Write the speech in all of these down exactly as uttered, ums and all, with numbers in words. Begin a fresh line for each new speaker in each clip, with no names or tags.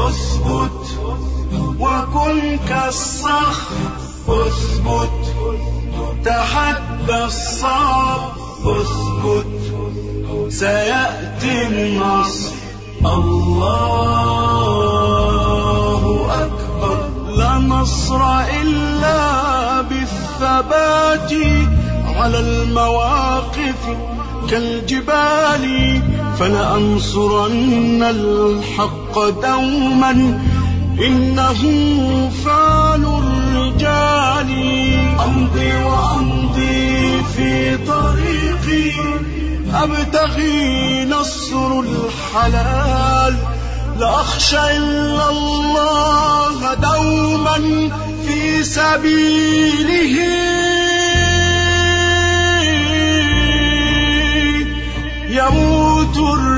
اثبت وكن كالصخر اثبت تحدى الصعب اثبت سيأتي النصر الله أكبر لا نصر إلا بالثبات على المواقف كالجبال فلأنصرن الحق دوما إنه فعل الرجال أمضي وأمضي في طريقي أبتغي نصر الحلال لا أخشى إلا الله دوما في سبيله يموت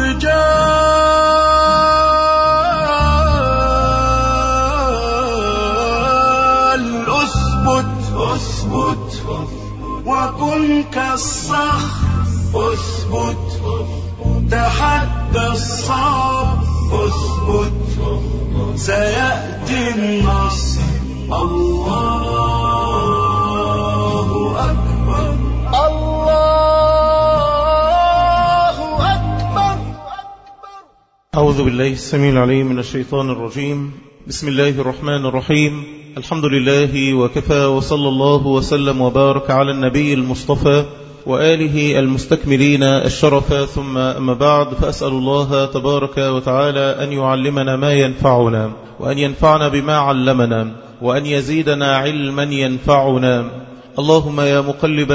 الرجال اثبت اثبت وكن كالصخر اثبت تحدى الصعب اثبت سيأتي النصر الله أكبر الله أكبر.
أعوذ بالله السميع العليم من الشيطان الرجيم. بسم الله الرحمن الرحيم. الحمد لله وكفى وصلى الله وسلم وبارك على النبي المصطفى وآله المستكملين الشرف ثم أما بعد فأسأل الله تبارك وتعالى أن يعلمنا ما ينفعنا وأن ينفعنا بما علمنا وأن يزيدنا علما ينفعنا. اللهم يا مقلب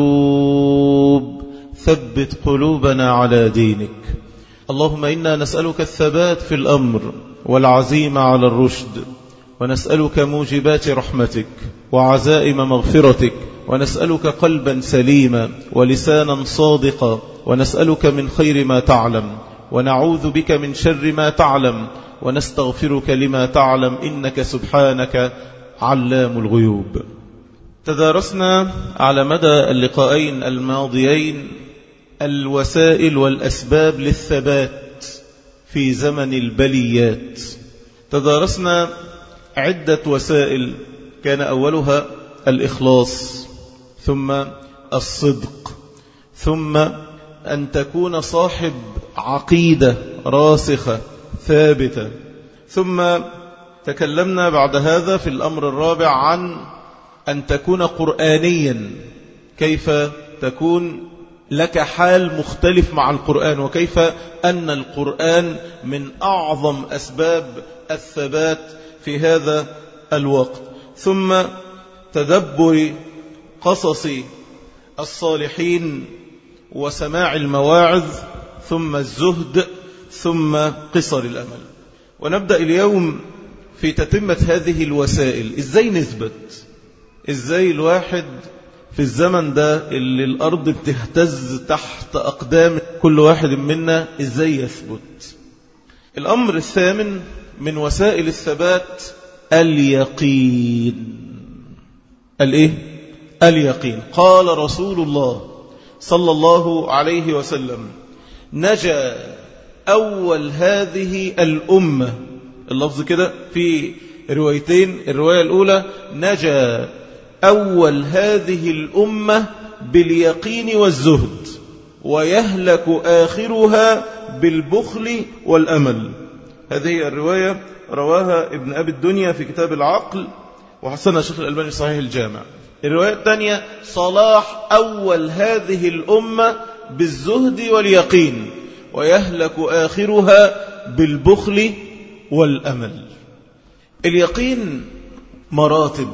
القلوب ثبت قلوبنا على دينك. اللهم إنا نسألك الثبات في الأمر والعزيمة على الرشد ونسألك موجبات رحمتك وعزائم مغفرتك ونسألك قلبا سليما ولسانا صادقا ونسألك من خير ما تعلم ونعوذ بك من شر ما تعلم ونستغفرك لما تعلم إنك سبحانك علام الغيوب. تدارسنا على مدى اللقاءين الماضيين الوسائل والأسباب للثبات في زمن البليات. تدارسنا عدة وسائل كان أولها الإخلاص ثم الصدق ثم أن تكون صاحب عقيدة راسخة ثابتة. ثم تكلمنا بعد هذا في الأمر الرابع عن أن تكون قرآنيا، كيف تكون لك حال مختلف مع القرآن وكيف أن القرآن من أعظم أسباب الثبات في هذا الوقت. ثم تدبر قصص الصالحين وسماع المواعظ ثم الزهد ثم قصر الأمل. ونبدأ اليوم في تتمة هذه الوسائل. إزاي نثبت؟ إزاي الواحد في الزمن ده اللي الأرض بتهتز تحت أقدام كل واحد منا إزاي يثبت؟ الأمر الثامن من وسائل الثبات اليقين. الإيه؟ اليقين. قال رسول الله صلى الله عليه وسلم: نجا أول هذه الأمة. اللفظ كده في روايتين. الرواية الأولى: نجا أول هذه الأمة باليقين والزهد ويهلك آخرها بالبخل والأمل. هذه الرواية رواها ابن أبي الدنيا في كتاب العقل وحسنها الشيخ الألباني صحيح الجامع. الرواية الثانية: صلاح أول هذه الأمة بالزهد واليقين ويهلك آخرها بالبخل والأمل. اليقين مراتب: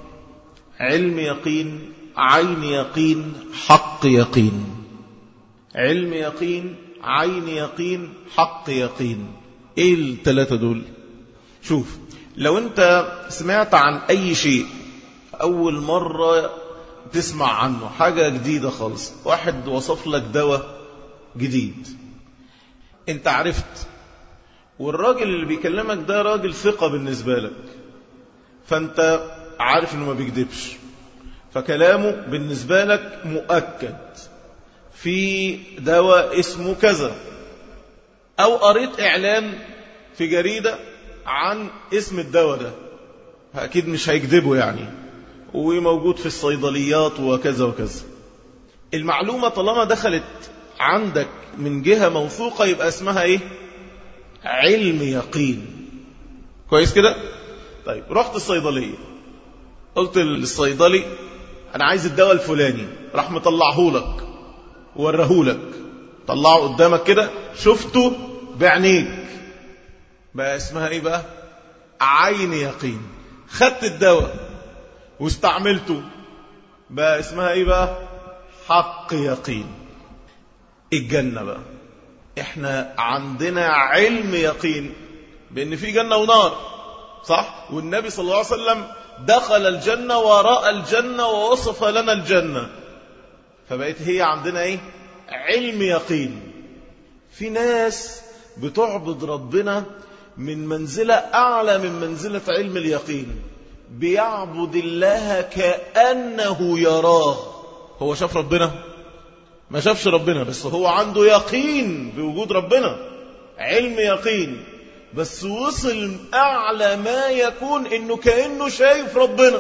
علم يقين، عين يقين، حق يقين. علم يقين، عين يقين، حق يقين. ايه الثلاثة دول؟ شوف، لو انت سمعت عن اي شيء اول مرة تسمع عنه، حاجة جديدة خالص، واحد وصف لك دواء جديد، انت عرفت، والراجل اللي بيكلمك ده راجل ثقة بالنسبة لك، فانت عارف انه ما بيكذبش، فكلامه بالنسبة لك مؤكد، في دواء اسمه كذا. او قريت اعلان في جريدة عن اسم الدواء ده، أكيد مش هيكذبوا يعني، وموجود في الصيدليات وكذا وكذا. المعلومة طالما دخلت عندك من جهة موثوقة يبقى اسمها ايه؟ علم يقين. كويس كده؟ طيب رحت الصيدلية، قلت للصيدلي انا عايز الدواء الفلاني، راح مطلعهولك وورهولك، طلعه قدامك كده، شفته بعينيك، بقى اسمها ايه بقى؟ عين يقين. خدت الدواء واستعملته، بقى اسمها ايه بقى؟ حق يقين. الجنة بقى احنا عندنا علم يقين بان في جنة ونار، صح؟ والنبي صلى الله عليه وسلم دخل الجنة ورأى الجنة ووصف لنا الجنة، فبقيت هي عندنا ايه؟ علم يقين. في ناس بتعبد ربنا من منزلة أعلى من منزلة علم اليقين، بيعبد الله كأنه يراه. هو شاف ربنا؟ ما شافش ربنا، بس هو عنده يقين بوجود ربنا، علم يقين، بس وصل أعلى ما يكون إنه كأنه شايف ربنا،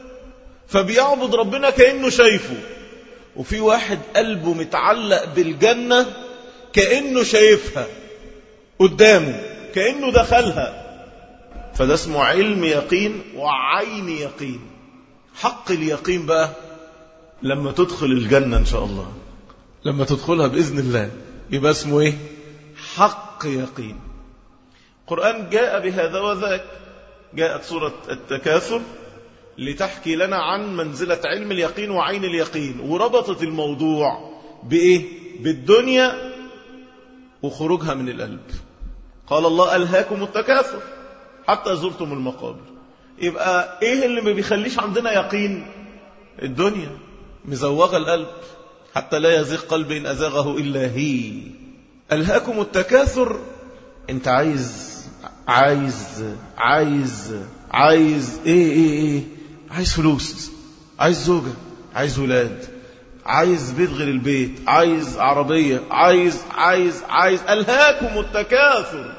فبيعبد ربنا كأنه شايفه. وفي واحد قلبه متعلق بالجنة كأنه شايفها قدامه، كأنه دخلها، فده اسمه علم يقين وعين يقين. حق اليقين بقى لما تدخل الجنة إن شاء الله، لما تدخلها بإذن الله، يبقى اسمه إيه؟ حق يقين. القرآن جاء بهذا وذاك. جاءت سورة التكاثر لتحكي لنا عن منزلة علم اليقين وعين اليقين، وربطت الموضوع بإيه؟ بالدنيا وخروجها من القلب. قال الله ألهاكم التكاثر حتى زرتم المقابر. يبقى إيه اللي ما بيخليش عندنا يقين؟ الدنيا مزوغة القلب حتى لا يزيغ قلب إن أزاغه إلا هي. ألهاكم التكاثر، أنت عايز عايز عايز عايز إيه إيه إيه عايز فلوس، عايز زوجة، عايز ولاد، عايز بيت غير البيت، عايز عربية، عايز عايز عايز ألهاكم التكاثر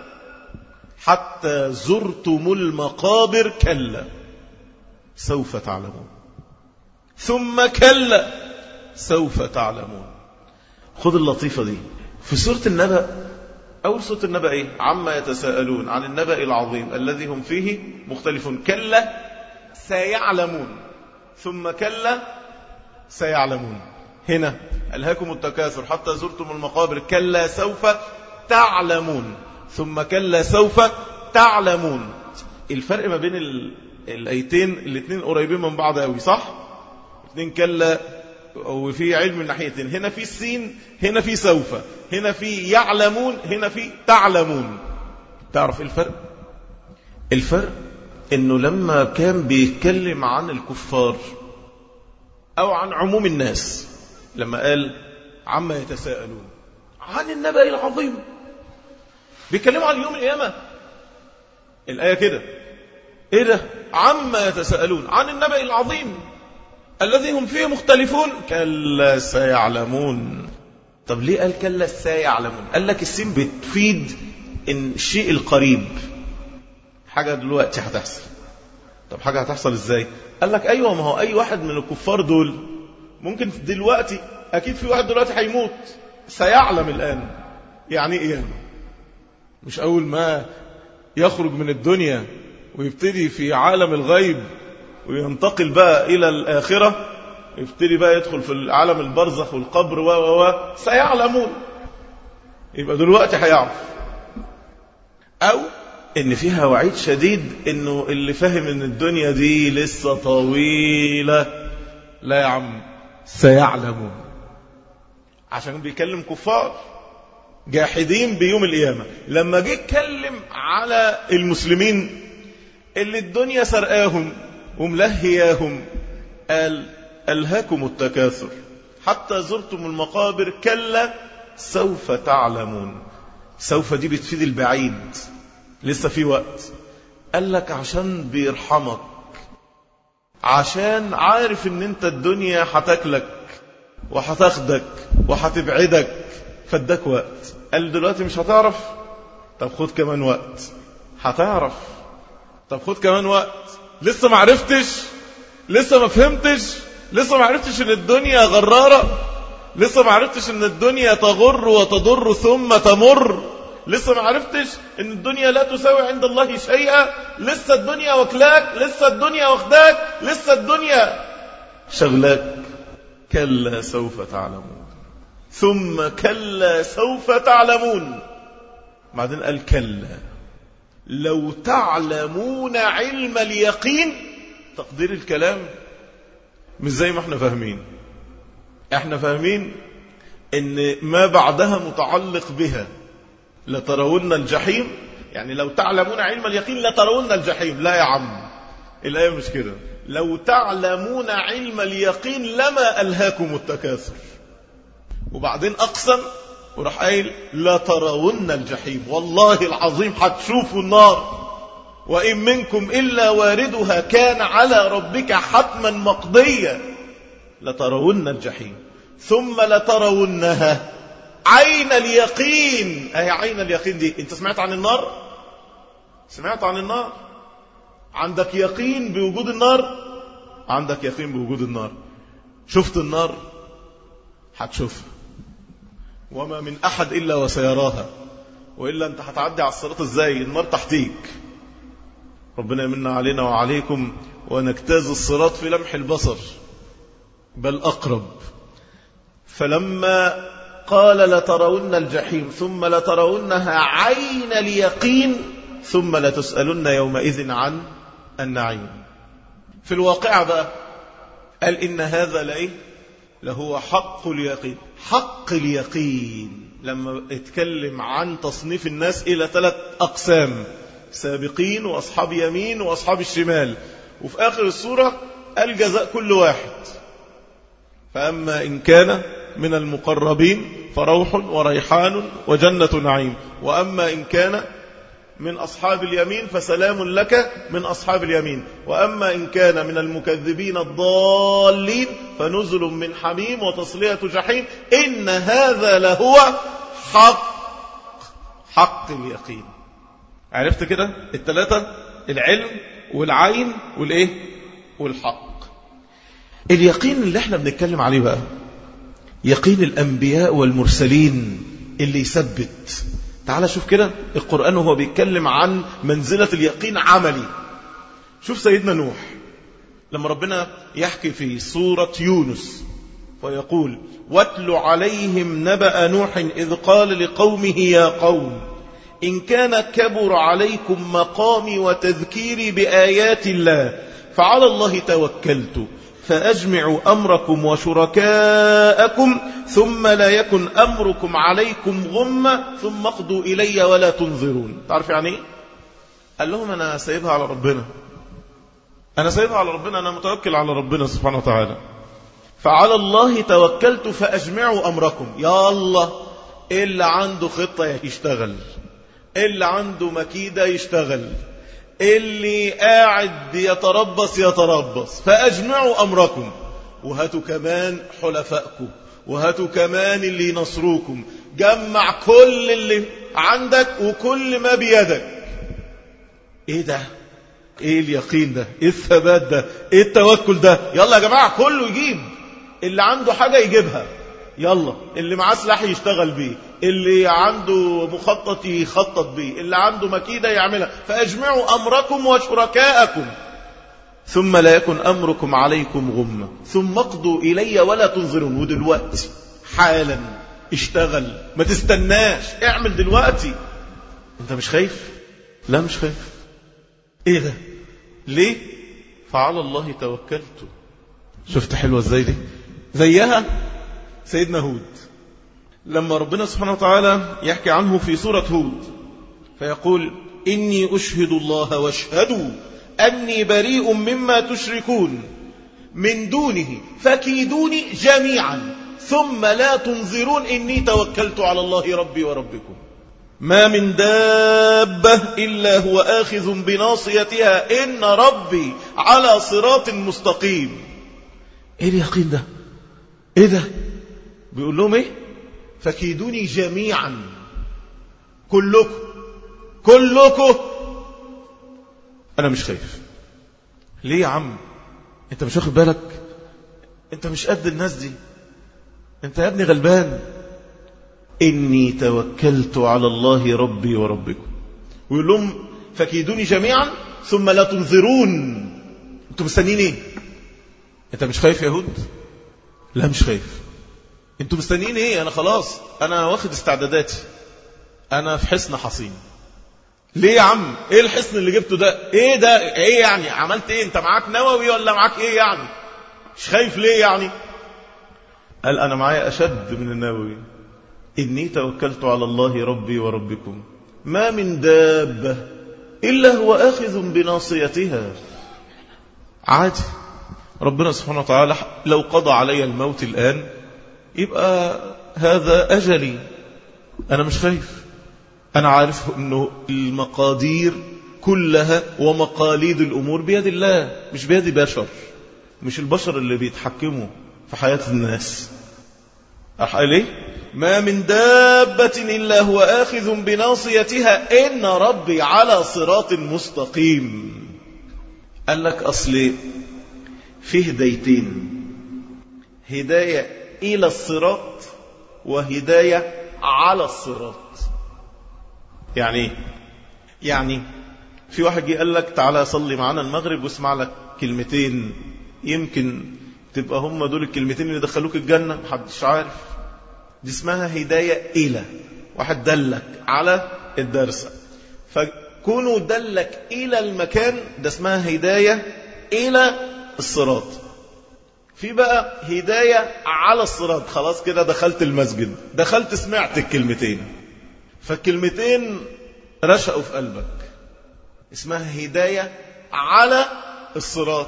حتى زرتم المقابر، كلا سوف تعلمون، ثم كلا سوف تعلمون. خذ اللطيفة دي في سورة النبأ. أول سورة النبأ إيه؟ عما يتساءلون عن النبأ العظيم الذي هم فيه مختلفون. كلا سيعلمون، ثم كلا سيعلمون. هنا ألهاكم التكاثر حتى زرتم المقابر، كلا سوف تعلمون، ثم كلا سوف تعلمون. الفرق ما بين الآيتين الاثنين قريبين من بعض قوي، صح؟ اثنين كلا وفي علم من ناحيتين، هنا في السين، هنا في سوف، هنا في يعلمون، هنا في تعلمون. تعرف الفرق؟ الفرق انه لما كان بيتكلم عن الكفار او عن عموم الناس، لما قال عما يتساءلون عن النبأ العظيم، بيتكلموا عن يوم القيامة. الآية كده، ايه ده؟ عما يتساءلون عن النبأ العظيم الذي هم فيه مختلفون، كلا سيعلمون. طب ليه قال كلا سيعلمون؟ قال لك السين بتفيد ان الشيء القريب، حاجة دلوقتي هتحصل. طب حاجة هتحصل ازاي؟ قال لك ايوه، ما هو اي واحد من الكفار دول ممكن دلوقتي، اكيد في واحد دلوقتي هيموت، سيعلم الان يعني ايه. مش اول ما يخرج من الدنيا ويبتدي في عالم الغيب وينتقل بقى إلى الآخرة، يبتدي بقى يدخل في العالم البرزخ والقبر و و و سيعلمون. يبقى دلوقتي هيعرف. أو إن فيها وعيد شديد إنه اللي فاهم إن الدنيا دي لسه طويلة، لا يا عم سيعلمون، عشان بيكلم كفار جاحدين بيوم القيامة. لما جه يتكلم على المسلمين اللي الدنيا سرقاهم وملهياهم، قال ألهاكم التكاثر حتى زرتم المقابر، كلا سوف تعلمون. سوف دي بتفيد البعيد، لسه في وقت. قال لك عشان بيرحمك، عشان عارف ان انت الدنيا هتاكلك وهتاخدك وهتبعدك، فاداك وقت. قال دلوقتي مش هتعرف، طب خد كمان وقت هتعرف. طب خد كمان وقت، لسه ما عرفتش، لسه ما فهمتش، لسه ما عرفتش ان الدنيا غرارة، لسه ما عرفتش ان الدنيا تغر وتضر ثم تمر، لسه ما عرفتش ان الدنيا لا تساوي عند الله شيئا، لسه الدنيا وكلاك، لسه الدنيا واخداك، لسه الدنيا شغلاك. كلا سوف تعلمون ثم كلا سوف تعلمون. بعدين قال كلا لو تعلمون علم اليقين. تقدير الكلام مش زي ما احنا فاهمين. احنا فاهمين ان ما بعدها متعلق بها. لترون الجحيم، يعني لو تعلمون علم اليقين لترون الجحيم. لا يا عم، الآية مش كده. لو تعلمون علم اليقين لما ألهاكم التكاثر. وبعدين أقسم وراح قايل لترون الجحيم، والله العظيم هتشوفوا النار، وإن منكم إلا واردها كان على ربك حتما مقضيا. لترون الجحيم ثم لترونها عين اليقين. أي عين اليقين دي، أنت سمعت عن النار؟ سمعت عن النار؟ عندك يقين بوجود النار؟ عندك يقين بوجود النار. شفت النار؟ هتشوفها. وما من أحد إلا وسيراها، وإلا أنت هتعدي على الصراط إزاي؟ النار تحتيك. ربنا يمن علينا وعليكم ونجتاز الصراط في لمح البصر، بل أقرب. فلما قال لترون الجحيم ثم لترونها عين اليقين ثم لتسألن يومئذ عن النعيم. في الواقع بقى قال إن هذا لإيه؟ لهو حق اليقين. حق اليقين لما اتكلم عن تصنيف الناس إلى ثلاث أقسام: سابقين وأصحاب يمين وأصحاب الشمال. وفي آخر السورة قال جزاء كل واحد. فأما إن كان من المقربين فروح وريحان وجنة نعيم، وأما إن كان من أصحاب اليمين فسلام لك من أصحاب اليمين، وأما إن كان من المكذبين الضالين فنزل من حميم وتصلية جحيم. إن هذا لهو حق حق اليقين. عرفت كده الثلاثة؟ العلم والعين والإيه والحق. اليقين اللي احنا بنتكلم عليه بقى يقين الأنبياء والمرسلين اللي يثبت. تعال شوف كده القرآن وهو بيتكلم عن منزلة اليقين عملي. شوف سيدنا نوح لما ربنا يحكي في سورة يونس ويقول واتل عليهم نبأ نوح إذ قال لقومه يا قوم إن كان كبر عليكم مقامي وتذكيري بآيات الله فعلى الله توكلت فأجمعوا أمركم وشركاءكم ثم لا يكن أمركم عليكم غمة ثم اقضوا إلي ولا تنظرون. تعرف يعني ايه؟ قال لهم أنا سايبها على ربنا، أنا سايبها على ربنا، أنا متوكل على ربنا سبحانه وتعالى. فعلى الله توكلت فأجمعوا أمركم. يا الله، اللي عنده خطة يشتغل، اللي عنده مكيدة يشتغل، اللي قاعد يتربص يتربص. فأجمعوا أمركم، وهاتوا كمان حلفائكم، وهاتوا كمان اللي ينصروكم. جمع كل اللي عندك وكل ما بيدك. ايه ده؟ ايه اليقين ده؟ ايه الثبات ده؟ ايه التوكل ده؟ يلا يا جماعة كله يجيب، اللي عنده حاجة يجيبها. يلا اللي معاه سلاح يشتغل بيه، اللي عنده مخطط يخطط بيه، اللي عنده مكيدة يعملها. فأجمعوا أمركم وشركاءكم ثم لا يكن أمركم عليكم غمة ثم اقضوا إلي ولا تنظرون. ودلوقتي حالا اشتغل، ما تستناش، اعمل دلوقتي. انت مش خايف؟ لا مش خايف. ايه ده؟ ليه؟ فعلى الله توكلت. شفت حلوة ازاي دي؟ زيها سيدنا هود لما ربنا سبحانه وتعالى يحكي عنه في سورة هود فيقول إني أشهد الله واشهدوا أني بريء مما تشركون من دونه فكيدوني جميعا ثم لا تنظرون إني توكلت على الله ربي وربكم ما من دابة إلا هو آخذ بناصيتها إن ربي على صراط مستقيم. إيه اليقين ده؟ إيه ده؟ بيقول لهم إيه؟ فكيدوني جميعا، كلكم كلكم أنا مش خايف. ليه يا عم؟ أنت مش واخد بالك؟ أنت مش قد الناس دي، أنت يا ابني غلبان. إني توكلت على الله ربي وربكم. ويقول لهم فكيدوني جميعا ثم لا تنظرون. أنتوا مستنين إيه؟ أنت مش خايف يا يهود؟ لا مش خايف. أنتوا مستنين إيه؟ أنا خلاص، أنا واخد استعداداتي، أنا في حصن حصين. ليه يا عم؟ إيه الحصن اللي جبته ده؟ إيه ده؟ إيه يعني؟ عملت إيه؟ أنت معاك نووي ولا معاك إيه يعني؟ مش خايف ليه يعني؟ قال أنا معايا أشد من النووي. إني توكلت على الله ربي وربكم ما من دابة إلا هو آخذ بناصيتها. عادي، ربنا سبحانه وتعالى لو قضى علي الموت الآن يبقى هذا أجلي، أنا مش خايف. أنا عارف أنه المقادير كلها ومقاليد الأمور بيد الله، مش بيد بشر، مش البشر اللي بيتحكموا في حياة الناس. أحقى ليه؟ ما من دابة إلا هو آخذ بناصيتها إن ربي على صراط مستقيم. قال لك أصل في هدايتين، هداية إلى الصراط وهداية على الصراط. يعني ايه؟ يعني في واحد جه قال لك تعالى صلي معنا المغرب واسمع لك كلمتين يمكن تبقى هم دول الكلمتين اللي دخلوك الجنة، محدش عارف. دي اسمها هداية إلى، واحد دلك على الدرس، فكونوا دلك إلى المكان، ده اسمها هداية إلى الصراط. في بقى هداية على الصراط، خلاص كده دخلت المسجد، دخلت سمعت الكلمتين، فالكلمتين رشقوا في قلبك، اسمها هداية على الصراط.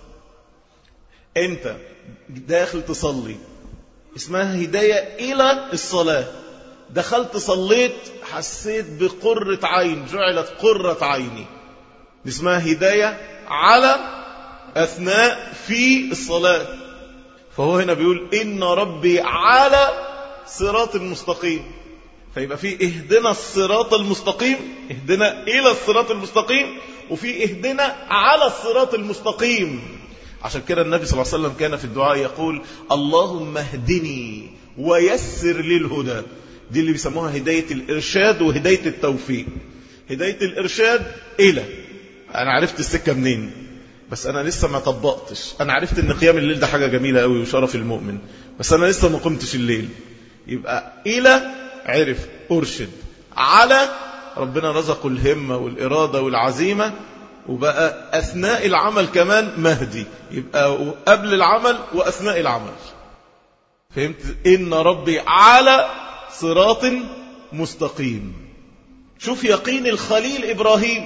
انت داخل تصلي، اسمها هداية إلى الصلاة. دخلت صليت حسيت بقرة عين، جعلت قرة عيني، اسمها هداية على أثناء في الصلاة. فهو هنا بيقول إن ربي على صراط المستقيم، فيبقى في اهدنا الصراط المستقيم، اهدنا إلى الصراط المستقيم، وفي اهدنا على الصراط المستقيم. عشان كده النبي صلى الله عليه وسلم كان في الدعاء يقول اللهم اهدني ويسر لي الهدى. دي اللي بيسموها هداية الإرشاد وهداية التوفيق. هداية الإرشاد إلى، أنا عرفت السكة منين، بس أنا لسه ما طبقتش. أنا عرفت أن قيام الليل ده حاجة جميلة قوي وشرف المؤمن، بس أنا لسه ما قمتش الليل. يبقى إلى عرف أرشد، على ربنا رزق الهمة والإرادة والعزيمة، وبقى أثناء العمل كمان مهدي، يبقى قبل العمل وأثناء العمل. فهمت؟ إن ربي على صراط مستقيم. شوف يقين الخليل إبراهيم،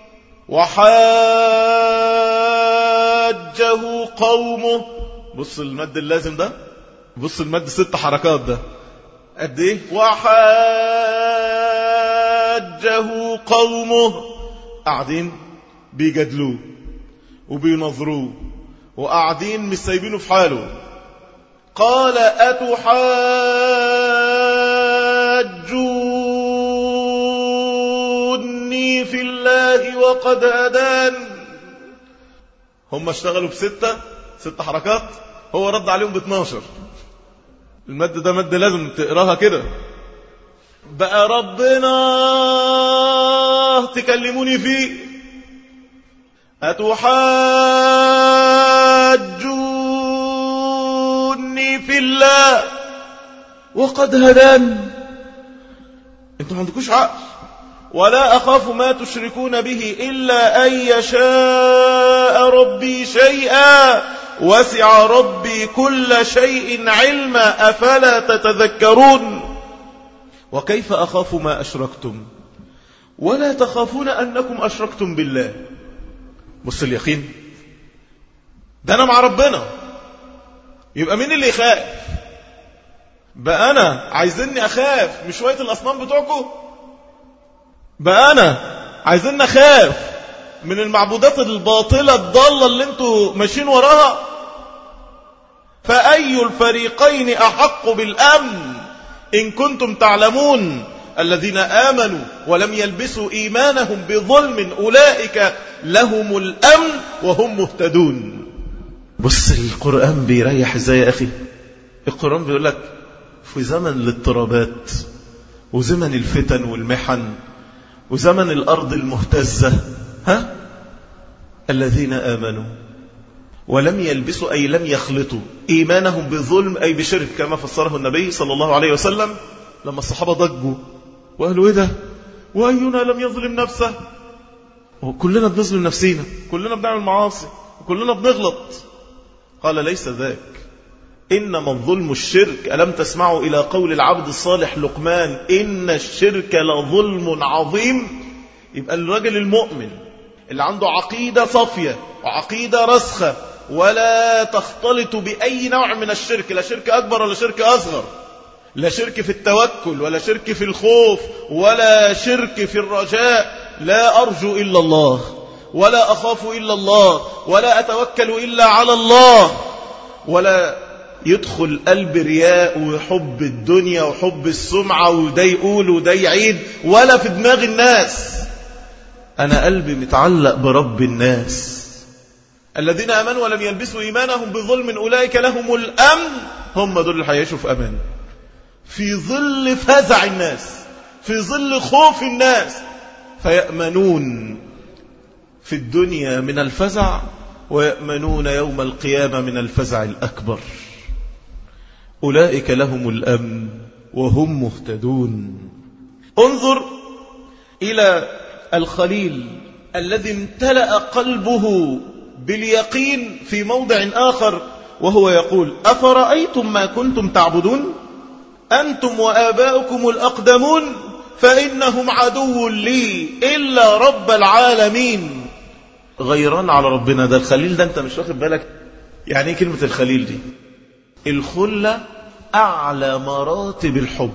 وحاجه قومه. بص المد اللازم ده، بص المد ست حركات ده قد ايه. وحاجه قومه، قاعدين بيجادلوه وبينظروه وقاعدين مش سايبينه في حاله. قال أتحاجوني في الله وقد هدان. هم اشتغلوا بستة ست حركات، هو رد عليهم باثناشر. المد ده مد لازم تقراها كده. بقى ربنا تكلموني فيه، أتحاجوني في الله وقد هدان. انتوا ما عندكوش عقل. ولا أخاف ما تشركون به إلا أن يشاء ربي شيئا وسع ربي كل شيء علما أفلا تتذكرون. وكيف أخاف ما أشركتم ولا تخافون أنكم أشركتم بالله. بص اليقين ده، أنا مع ربنا، يبقى مين اللي يخاف؟ بقى أنا عايزيني أخاف مش شوية الأصنام بتوعكم؟ بقى أنا عايزيني أخاف من المعبودات الباطلة الضالة اللي انتوا ماشيين وراها؟ فأي الفريقين أحق بالأمن إن كنتم تعلمون الذين آمنوا ولم يلبسوا إيمانهم بظلم أولئك لهم الأمن وهم مهتدون. بص القرآن بيريح ازاي يا أخي. القرآن بيقول لك في زمن الاضطرابات وزمن الفتن والمحن وزمن الأرض المهتزة، ها الذين آمنوا ولم يلبسوا أي لم يخلطوا إيمانهم بظلم أي بشرك، كما فسره النبي صلى الله عليه وسلم لما الصحابة ضجوا وقالوا إيه ده وأينا لم يظلم نفسه، وكلنا بنظلم نفسينا، كلنا بنعمل معاصي وكلنا بنغلط. قال ليس ذاك، إنما الظلم الشرك. ألم تسمعوا إلى قول العبد الصالح لقمان إن الشرك لظلم عظيم؟ يبقى الرجل المؤمن اللي عنده عقيدة صافية وعقيدة رسخة ولا تختلط بأي نوع من الشرك، لا شرك أكبر ولا شرك أصغر، لا شرك في التوكل ولا شرك في الخوف ولا شرك في الرجاء، لا أرجو إلا الله ولا أخاف إلا الله ولا أتوكل إلا على الله، ولا يدخل قلب رياء وحب الدنيا وحب السمعة وده يقول وده يعيد، ولا في دماغ الناس. أنا قلبي متعلق برب الناس. الذين آمنوا ولم يلبسوا إيمانهم بظلم أولئك لهم الأمن، هم دول اللي هيعيشوا في أمان في ظل فزع الناس، في ظل خوف الناس، فيأمنون في الدنيا من الفزع ويأمنون يوم القيامة من الفزع الأكبر. أولئك لهم الأمن وهم مهتدون. انظر إلى الخليل الذي امتلأ قلبه باليقين في موضع آخر وهو يقول أفرأيتم ما كنتم تعبدون أنتم وآباؤكم الأقدمون فإنهم عدو لي إلا رب العالمين. غيران على ربنا. ده الخليل ده أنت مش واخد بالك يعني ايه كلمة الخليل دي؟ الخلة أعلى مراتب الحب،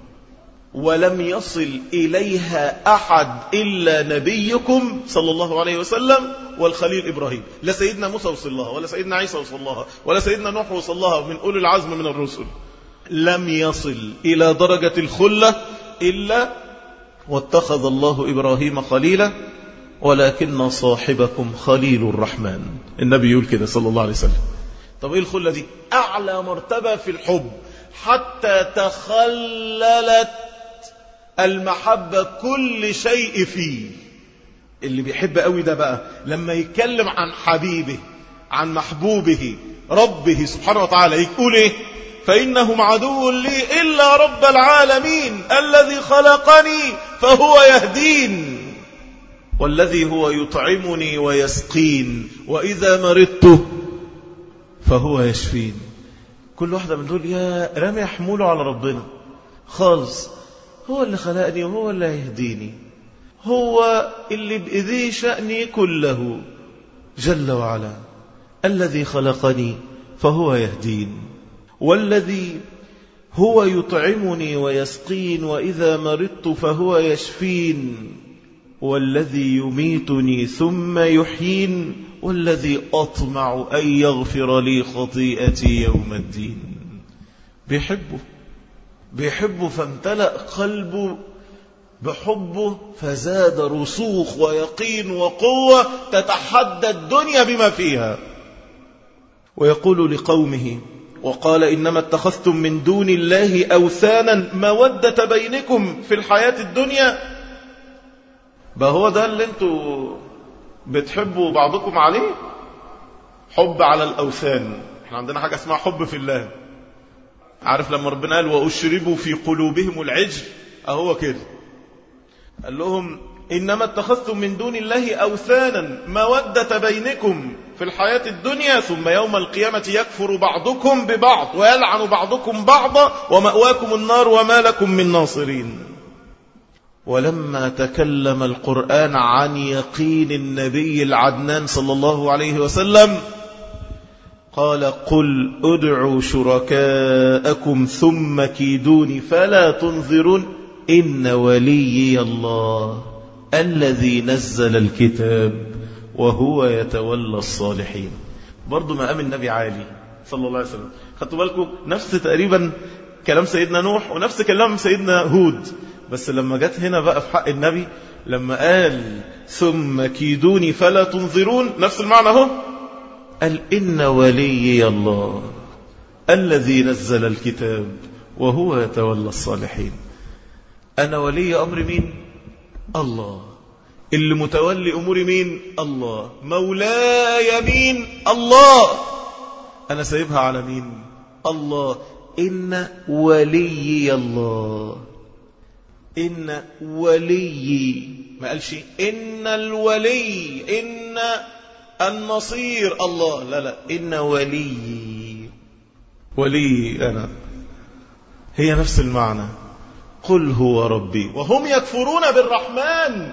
ولم يصل إليها أحد إلا نبيكم صلى الله عليه وسلم والخليل إبراهيم. لا سيدنا موسى وصل الله ولا سيدنا عيسى وصل الله ولا سيدنا نوح وصل الله من أولي العزم من الرسل. لم يصل إلى درجة الخلة إلا واتخذ الله إبراهيم خليلا ولكن صاحبكم خليل الرحمن. النبي يقول كده صلى الله عليه وسلم. طب إيه الخلة دي؟ أعلى مرتبة في الحب حتى تخللت المحبة كل شيء فيه. اللي بيحب قوي ده بقى لما يتكلم عن حبيبه عن محبوبه ربه سبحانه وتعالى يقول ايه؟ فإنهم عدو لي إلا رب العالمين الذي خلقني فهو يهدين والذي هو يطعمني ويسقين وإذا مرضت فهو يشفين. كل واحدة من دول يا رامي حموله على ربنا خالص. هو اللي خلقني وهو اللي يهديني، هو اللي بإيديه شأني كله جل وعلا. الذي خلقني فهو يهدين والذي هو يطعمني ويسقين وإذا مرضت فهو يشفين والذي يميتني ثم يحيين والذي أطمع أن يغفر لي خطيئتي يوم الدين. بيحبه بيحبه فامتلأ قلبه بحبه فزاد رسوخ ويقين وقوة تتحدى الدنيا بما فيها. ويقول لقومه وقال إنما اتخذتم من دون الله أوثانا مودة بينكم في الحياة الدنيا. بقى هو ده اللي انتوا بتحبوا بعضكم عليه؟ حب على الأوثان. احنا عندنا حاجة اسمها حب في الله. عارف لما ربنا قال وأشربوا في قلوبهم العجل أهو كده قال لهم إنما اتخذتم من دون الله أوثانا مودة بينكم في الحياة الدنيا ثم يوم القيامة يكفر بعضكم ببعض ويلعن بعضكم بعضا ومأواكم النار وما لكم من ناصرين. ولما تكلم القرآن عن يقين النبي العدنان صلى الله عليه وسلم قال قل ادعوا شركاءكم ثم كيدوني فلا تنظرون إن وليي الله الذي نزل الكتاب وهو يتولى الصالحين. برضو مقام النبي عالي صلى الله عليه وسلم. خدتوا بالكم نفس تقريبا كلام سيدنا نوح ونفس كلام سيدنا هود، بس لما جت هنا بقى في حق النبي لما قال ثم كيدوني فلا تنظرون نفس المعنى هو قال إن وليي الله الذي نزل الكتاب وهو يتولى الصالحين. أنا ولي أمر مين؟ الله. اللي متولي أمور مين؟ الله. مولاي مين؟ الله. أنا سايبها على مين؟ الله. إن وليي الله. إن وليي، ما قالش إن الولي إن النصير الله، لا لا، إن وليي، ولي أنا، هي نفس المعنى. قل هو ربي وهم يكفرون بالرحمن.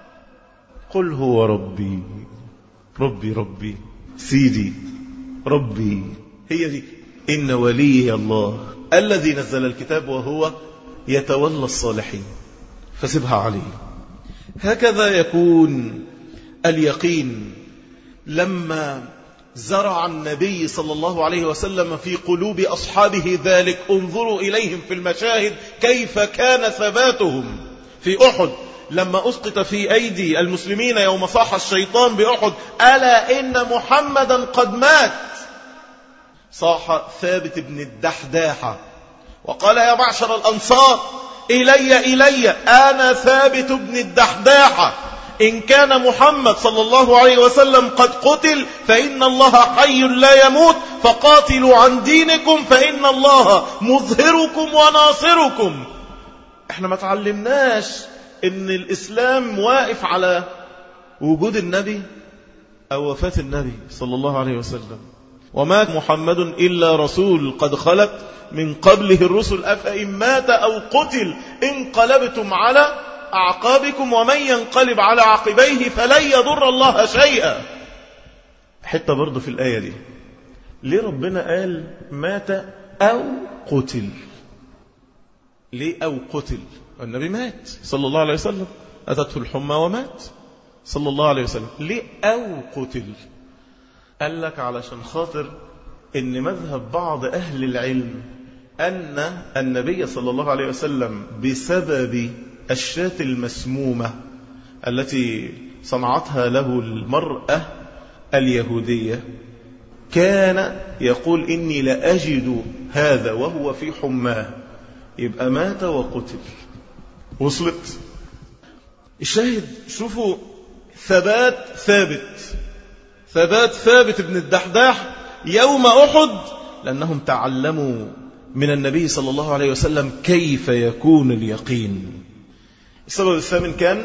قل هو ربي، ربي ربي سيدي ربي، هي دي إن ولي الله الذي نزل الكتاب وهو يتولى الصالحين، فسبها عليه. هكذا يكون اليقين لما زرع النبي صلى الله عليه وسلم في قلوب أصحابه ذلك. انظروا إليهم في المشاهد كيف كان ثباتهم في أحد لما أسقط في أيدي المسلمين يوم صاح الشيطان بأحد ألا إن محمدا قد مات. صاح ثابت بن الدحداحة وقال يا معشر الأنصار إلي إلي أنا ثابت بن الدحداحة، إن كان محمد صلى الله عليه وسلم قد قتل فإن الله حي لا يموت، فقاتلوا عن دينكم فإن الله مظهركم وناصركم. احنا ما تعلمناش ان الإسلام واقف على وجود النبي أو وفاة النبي صلى الله عليه وسلم. وما محمد إلا رسول قد خلت من قبله الرسل أفإن مات أو قتل انقلبتم على أعقابكم ومن ينقلب على عقبيه فلن يضر الله شيئا. حتى برضو في الآية دي ليه ربنا قال مات أو قتل؟ ليه أو قتل؟ النبي مات صلى الله عليه وسلم، أتته الحمى ومات صلى الله عليه وسلم. ليه أو قتل؟ قال لك علشان خاطر إن مذهب بعض أهل العلم أن النبي صلى الله عليه وسلم بسبب الشاة المسمومة التي صنعتها له المرأة اليهودية كان يقول إني لأجد هذا وهو في حماه، يبقى مات وقتل. وصلت الشاهد؟ شوفوا ثبات ثابت، ثبات ثابت بن الدحداح يوم أحد، لأنهم تعلموا من النبي صلى الله عليه وسلم كيف يكون اليقين. السبب الثامن كان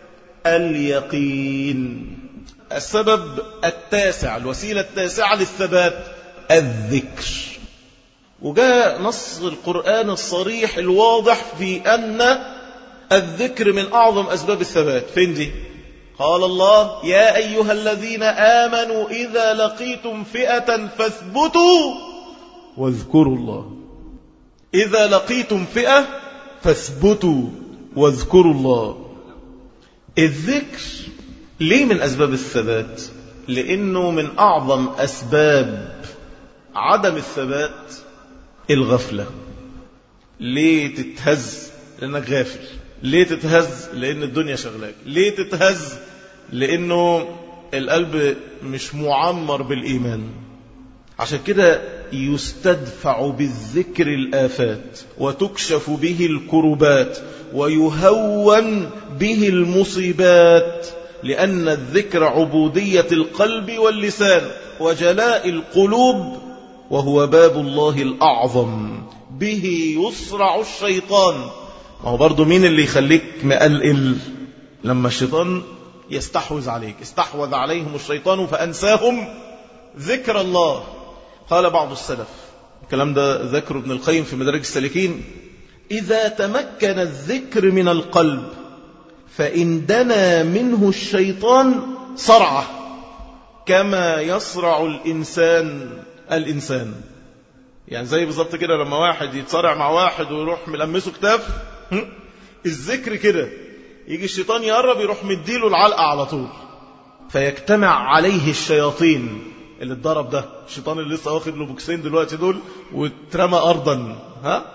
اليقين. السبب التاسع، الوسيلة التاسعة للثبات الذكر. وجاء نص القرآن الصريح الواضح في أن الذكر من أعظم أسباب الثبات. فين دي؟ قال الله يا أيها الذين آمنوا إذا لقيتم فئة فاثبتوا واذكروا الله. إذا لقيتم فئة فاثبتوا واذكروا الله. الذكر ليه من أسباب الثبات؟ لأنه من أعظم أسباب عدم الثبات الغفلة. ليه تتهز؟ لأنك غافل. ليه تتهز؟ لأن الدنيا شغلاك. ليه تتهز؟ لأنه القلب مش معمر بالإيمان. عشان كده يستدفع بالذكر الآفات وتكشف به الكربات ويهون به المصيبات، لأن الذكر عبودية القلب واللسان وجلاء القلوب، وهو باب الله الأعظم به يصرع الشيطان. ما هو برضو مين اللي يخليك مقلقل؟ لما الشيطان يستحوذ عليك. استحوذ عليهم الشيطان فأنساهم ذكر الله. قال بعض السلف، الكلام ده ذكر ابن القيم في مدارج السالكين، إذا تمكن الذكر من القلب فإن دنا منه الشيطان صرعه كما يصرع الإنسان الإنسان. يعني زي بالظبط كده لما واحد يتصارع مع واحد ويروح ملمسه كتاف، الذكر كده يجي الشيطان يقرب يروح مديله العلقة على طول، فيجتمع عليه الشياطين. اللي اتضرب ده الشيطان اللي لسه واخد له بوكسين دلوقتي دول واترمى أرضا، ها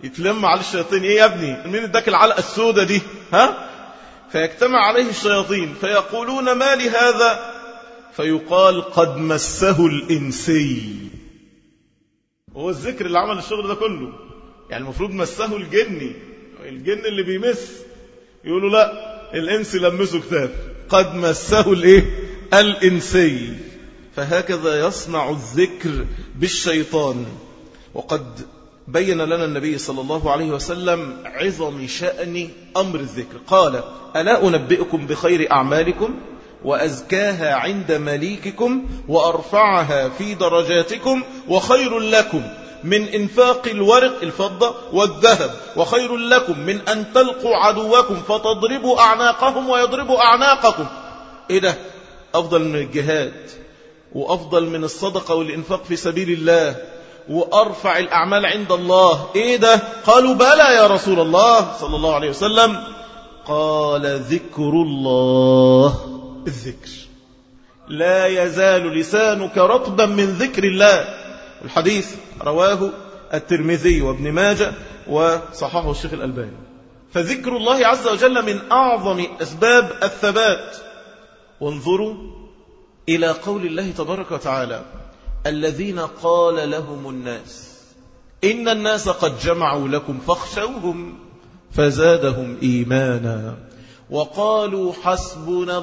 يتلم على الشياطين. ايه يا ابني مين اداك العلقة السودة دي؟ ها؟ فيجتمع عليه الشياطين فيقولون ما لهذا؟ فيقال قد مسه الإنسي. هو الذكر اللي عمل الشغل ده كله، يعني المفروض مسه الجني، الجن اللي بيمس، يقولوا لا الإنس لمسه كتاب، قد مسه الايه؟ الإنسي. فهكذا يصنع الذكر بالشيطان. وقد بين لنا النبي صلى الله عليه وسلم عظم شأن أمر الذكر. قال ألا أنبئكم بخير أعمالكم وأزكاها عند مليككم وأرفعها في درجاتكم وخير لكم من إنفاق الورق الفضة والذهب وخير لكم من أن تلقوا عدوكم فتضربوا أعناقهم ويضربوا أعناقكم. إيه ده؟ أفضل من الجهاد وأفضل من الصدقة والإنفاق في سبيل الله وأرفع الأعمال عند الله. إيه ده؟ قالوا بلى يا رسول الله صلى الله عليه وسلم. قال ذكر الله. الذكر لا يزال لسانك رطبا من ذكر الله. الحديث رواه الترمذي وابن ماجه وصححه الشيخ الألباني. فذكر الله عز وجل من أعظم أسباب الثبات. وانظروا إلى قول الله تبارك وتعالى الذين قال لهم الناس إن الناس قد جمعوا لكم فاخشوهم فزادهم إيمانا وقالوا حسبنا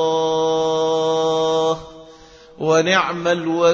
الله ونعم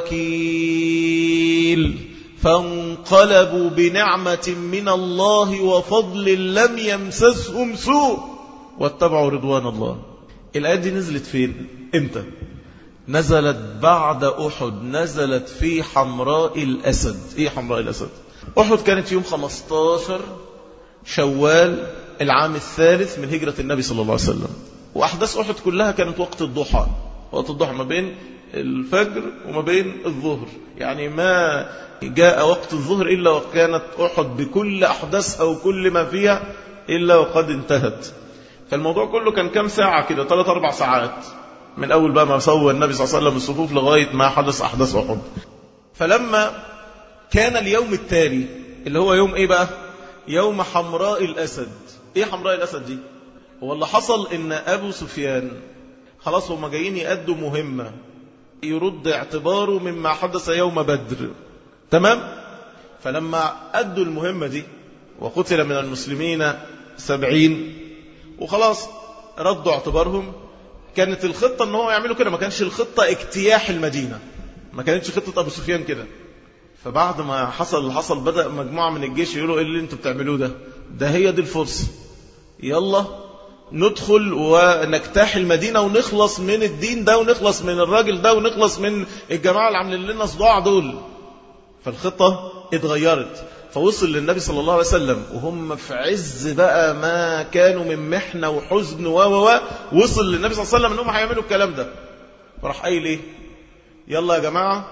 الوكيل فانقلبوا بنعمة من الله وفضل لم يمسسهم سوء واتبعوا رضوان الله. الآية دي نزلت فين؟ امتى؟ نزلت بعد أحد، نزلت في حمراء الأسد. إيه حمراء الأسد؟ أحد كانت يوم خمستاشر شوال العام الثالث من هجرة النبي صلى الله عليه وسلم. وأحداث أحد كلها كانت وقت الضحى، وقت الضحى ما بين الفجر وما بين الظهر، يعني ما جاء وقت الظهر إلا وكانت أحد بكل أحداثها وكل ما فيها إلا وقد انتهت. فالموضوع كله كان كام ساعة كده؟ ثلاث أربع ساعات، من أول بقى ما سوى النبي صلى الله عليه وسلم الصفوف لغاية ما حدث أحداث أحد. فلما كان اليوم التالي اللي هو يوم إيه بقى؟ يوم حمراء الأسد. إيه حمراء الأسد دي؟ هو اللي حصل إن أبو سفيان خلاص هم جايين يأدوا مهمة يرد اعتباره مما حدث يوم بدر، تمام؟ فلما أدوا المهمة دي وقتل من المسلمين سبعين وخلاص ردوا اعتبارهم، كانت الخطة ان هو يعملوا كده، ما كانش الخطة اجتياح المدينة، ما كانتش خطة أبو سفيان كده. فبعد ما حصل اللي حصل بدأ مجموعة من الجيش يقولوا ايه اللي انتوا بتعملوه ده؟ ده هي دي الفرصة، يلا ندخل ونجتاح المدينة ونخلص من الدين ده ونخلص من الراجل ده ونخلص من الجماعة اللي عاملين لنا صداع دول. فالخطة اتغيرت، فوصل للنبي صلى الله عليه وسلم وهم في عز بقى ما كانوا من محنة وحزن و و و وصل للنبي صلى الله عليه وسلم انهم هيعملوا الكلام ده. فراح قايل ايه؟ يلا يا جماعة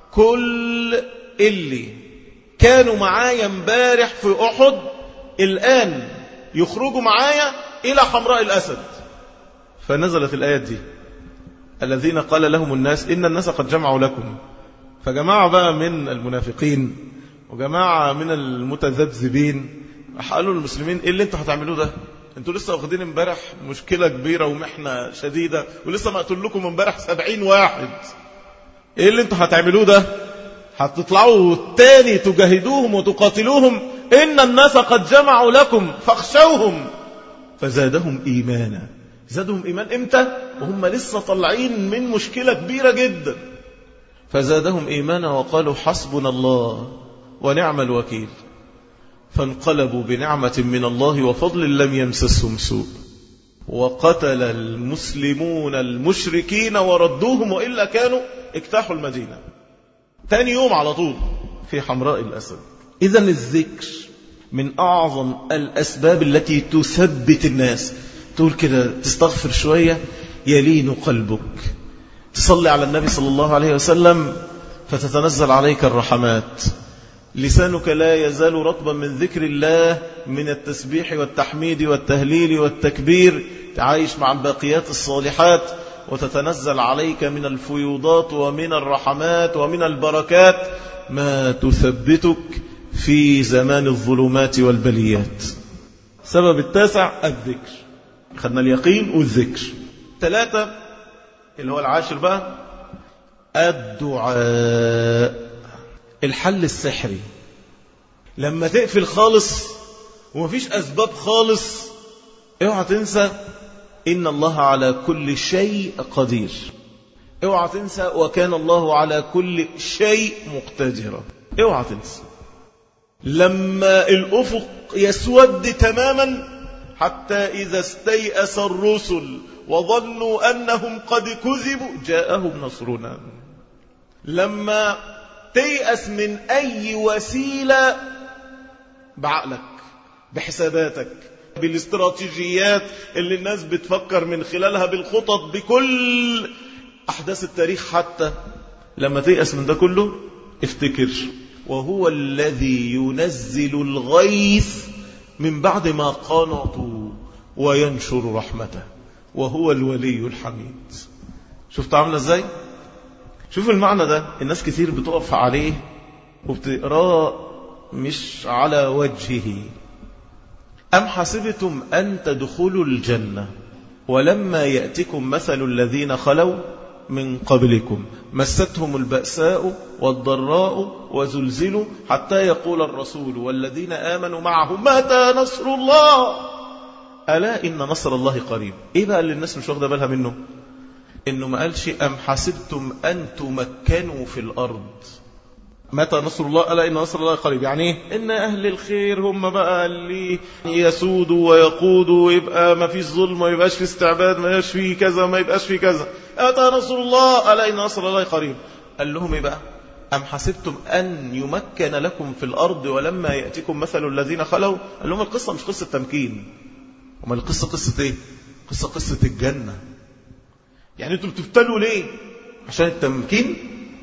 كل اللي كانوا معايا امبارح في أحد الآن يخرجوا معايا إلى حمراء الأسد. فنزلت الآيات دي الذين قال لهم الناس إن الناس قد جمعوا لكم. فجماعة بقى من المنافقين وجماعة من المتذبذبين قالوا للمسلمين إيه اللي انتوا هتعملوه ده؟ انتوا لسه واخدين امبارح مشكلة كبيرة ومحنة شديدة ولسه مقتل لكم امبارح سبعين واحد. ايه اللي انتوا هتعملوه ده؟ هتطلعوا تاني تجاهدوهم وتقاتلوهم؟ إن الناس قد جمعوا لكم فاخشوهم فزادهم إيمانا. زادهم إيمان إمتى؟ وهم لسه طلعين من مشكلة كبيرة جدا. فزادهم إيمانا وقالوا حسبنا الله ونعم الوكيل فانقلبوا بنعمة من الله وفضل لم يمسسهم سوء وقتل المسلمون المشركين وردوهم وإلا كانوا اجتاحوا المدينة. تاني يوم على طول في حمراء الأسد. إذن الذكر من أعظم الأسباب التي تثبت الناس. تقول كده تستغفر شوية يلين قلبك، تصلي على النبي صلى الله عليه وسلم فتتنزل عليك الرحمات، لسانك لا يزال رطبا من ذكر الله من التسبيح والتحميد والتهليل والتكبير، تعايش مع الباقيات الصالحات وتتنزل عليك من الفيوضات ومن الرحمات ومن البركات ما تثبتك في زمان الظلمات والبليات. سبب التاسع الذكر. خدنا اليقين والذكر. ثلاثة اللي هو العاشر بقى الدعاء، الحل السحري. لما تقفل خالص ومفيش أسباب خالص، اوعى تنسى إن الله على كل شيء قدير. اوعى تنسى وكان الله على كل شيء مقتدرا. اوعى تنسى. لما الأفق يسود تماما حتى إذا استيأس الرسل وظنوا أنهم قد كذبوا جاءهم نصرنا. لما تيأس من أي وسيلة، بعقلك، بحساباتك، بالاستراتيجيات اللي الناس بتفكر من خلالها، بالخطط، بكل أحداث التاريخ، حتى لما تيأس من ده كله افتكر وهو الذي ينزل الغيث من بعد ما قنطوا وينشر رحمته وهو الولي الحميد. شفت عامله ازاي؟ شوف المعنى ده. الناس كتير بتقف عليه وبتقراه مش على وجهه. أم حسبتم أن تدخلوا الجنة ولما يأتكم مثل الذين خلوا من قبلكم مستهم البأساء والضراء وزلزلوا حتى يقول الرسول والذين آمنوا معه متى نصر الله ألا إن نصر الله قريب. إيه بقى اللي الناس مش واخدة بالها منه؟ إنه ما قالش أم حسبتم أن تمكنوا في الأرض متى نصر الله ألا إن نصر الله قريب. يعني إيه؟ إن أهل الخير هم بقى اللي يسودوا ويقودوا ويبقى ما فيش ظلم وما يبقاش في استعباد، ما يبقاش في كذا ما يبقاش في كذا. متى نصر الله ألا إن نصر الله قريب. قال لهم إيه بقى؟ أم حسبتم أن يمكن لكم في الأرض ولما يأتكم مثل الذين خلوا. قال لهم القصة مش قصة تمكين. وما القصة قصة إيه؟ قصة قصة الجنة. يعني أنتم بتبتلوا ليه؟ عشان التمكين؟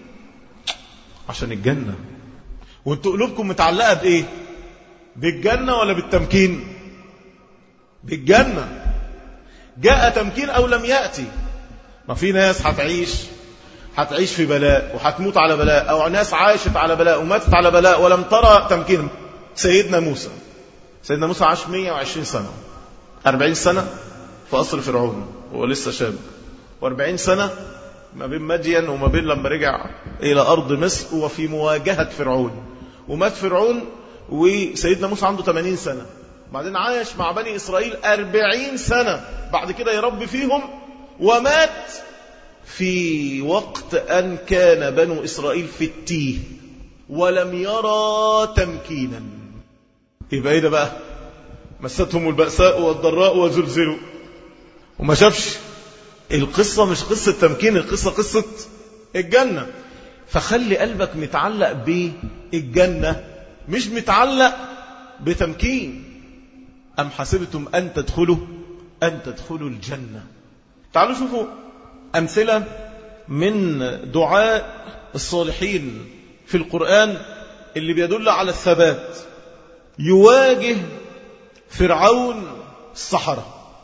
عشان الجنة. وانتوا قلوبكم متعلقة بإيه؟ بالجنة ولا بالتمكين؟ بالجنة. جاء تمكين أو لم يأتي. ما في ناس هتعيش هتعيش في بلاء وهتموت على بلاء، أو ناس عاشت على بلاء وماتت على بلاء ولم ترى تمكين. سيدنا موسى سيدنا موسى عاش مئة وعشرين سنة، أربعين سنة في قصر فرعون وهو لسه شاب، وأربعين سنة ما بين مدين وما بين لما رجع إلى أرض مصر وفي مواجهة فرعون. ومات فرعون وسيدنا موسى عنده ثمانين سنة. بعدين عايش مع بني إسرائيل أربعين سنة، بعد كده يربي فيهم، ومات في وقت أن كان بنو إسرائيل في التيه ولم يرى تمكينا. يبقى إيه ده بقى؟ مستهم البأساء والضراء وزلزلوا، وما شافش. القصة مش قصة تمكين، القصة قصة الجنة. فخلي قلبك متعلق بالجنة مش متعلق بتمكين. أم حسبتم أن تدخلوا أن تدخلوا الجنة. تعالوا شوفوا أمثلة من دعاء الصالحين في القرآن اللي بيدل على الثبات. يواجه فرعون السحرة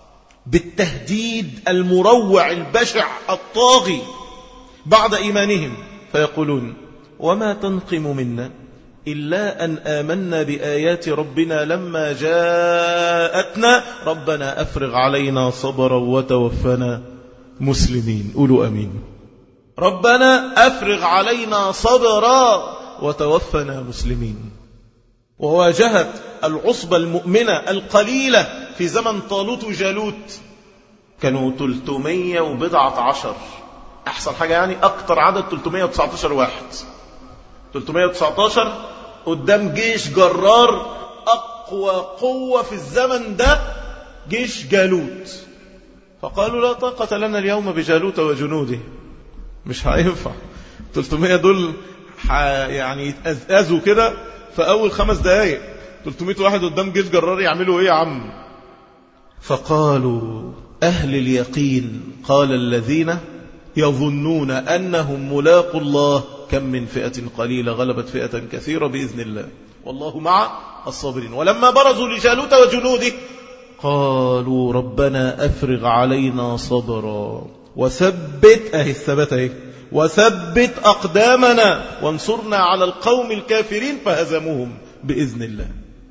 بالتهديد المروع البشع الطاغي بعد إيمانهم، فيقولون وما تنقم منا إلا أن آمنا بآيات ربنا لما جاءتنا ربنا أفرغ علينا صبرا وتوفنا مسلمين. قولوا أمين. ربنا أفرغ علينا صبرا وتوفنا مسلمين. وواجهت العصبة المؤمنة القليلة في زمن طالوت وجالوت، كانوا ثلاثمية وبضعة عشر، أحسن حاجة يعني أكتر عدد ثلاثمية وتسعة عشر واحد. ثلاثمية وتسعة عشر قدام جيش جرار أقوى قوة في الزمن ده جيش جالوت. فقالوا لا طاقة لنا اليوم بجالوت وجنوده. مش هينفع ثلاثمية دول يعني يتأذوا كده في أول خمس دقايق. ثلاثمية واحد قدام جيش جرار يعملوا إيه يا عم؟ فقالوا أهل اليقين قال الذين يظنون أنهم ملاقوا الله كم من فئة قليلة غلبت فئة كثيرة بإذن الله والله مع الصابرين. ولما برزوا لجالوت وجنوده قالوا ربنا أفرغ علينا صبرا وثبت أهي الثبت أهي وثبت أقدامنا وانصرنا على القوم الكافرين فهزموهم بإذن الله.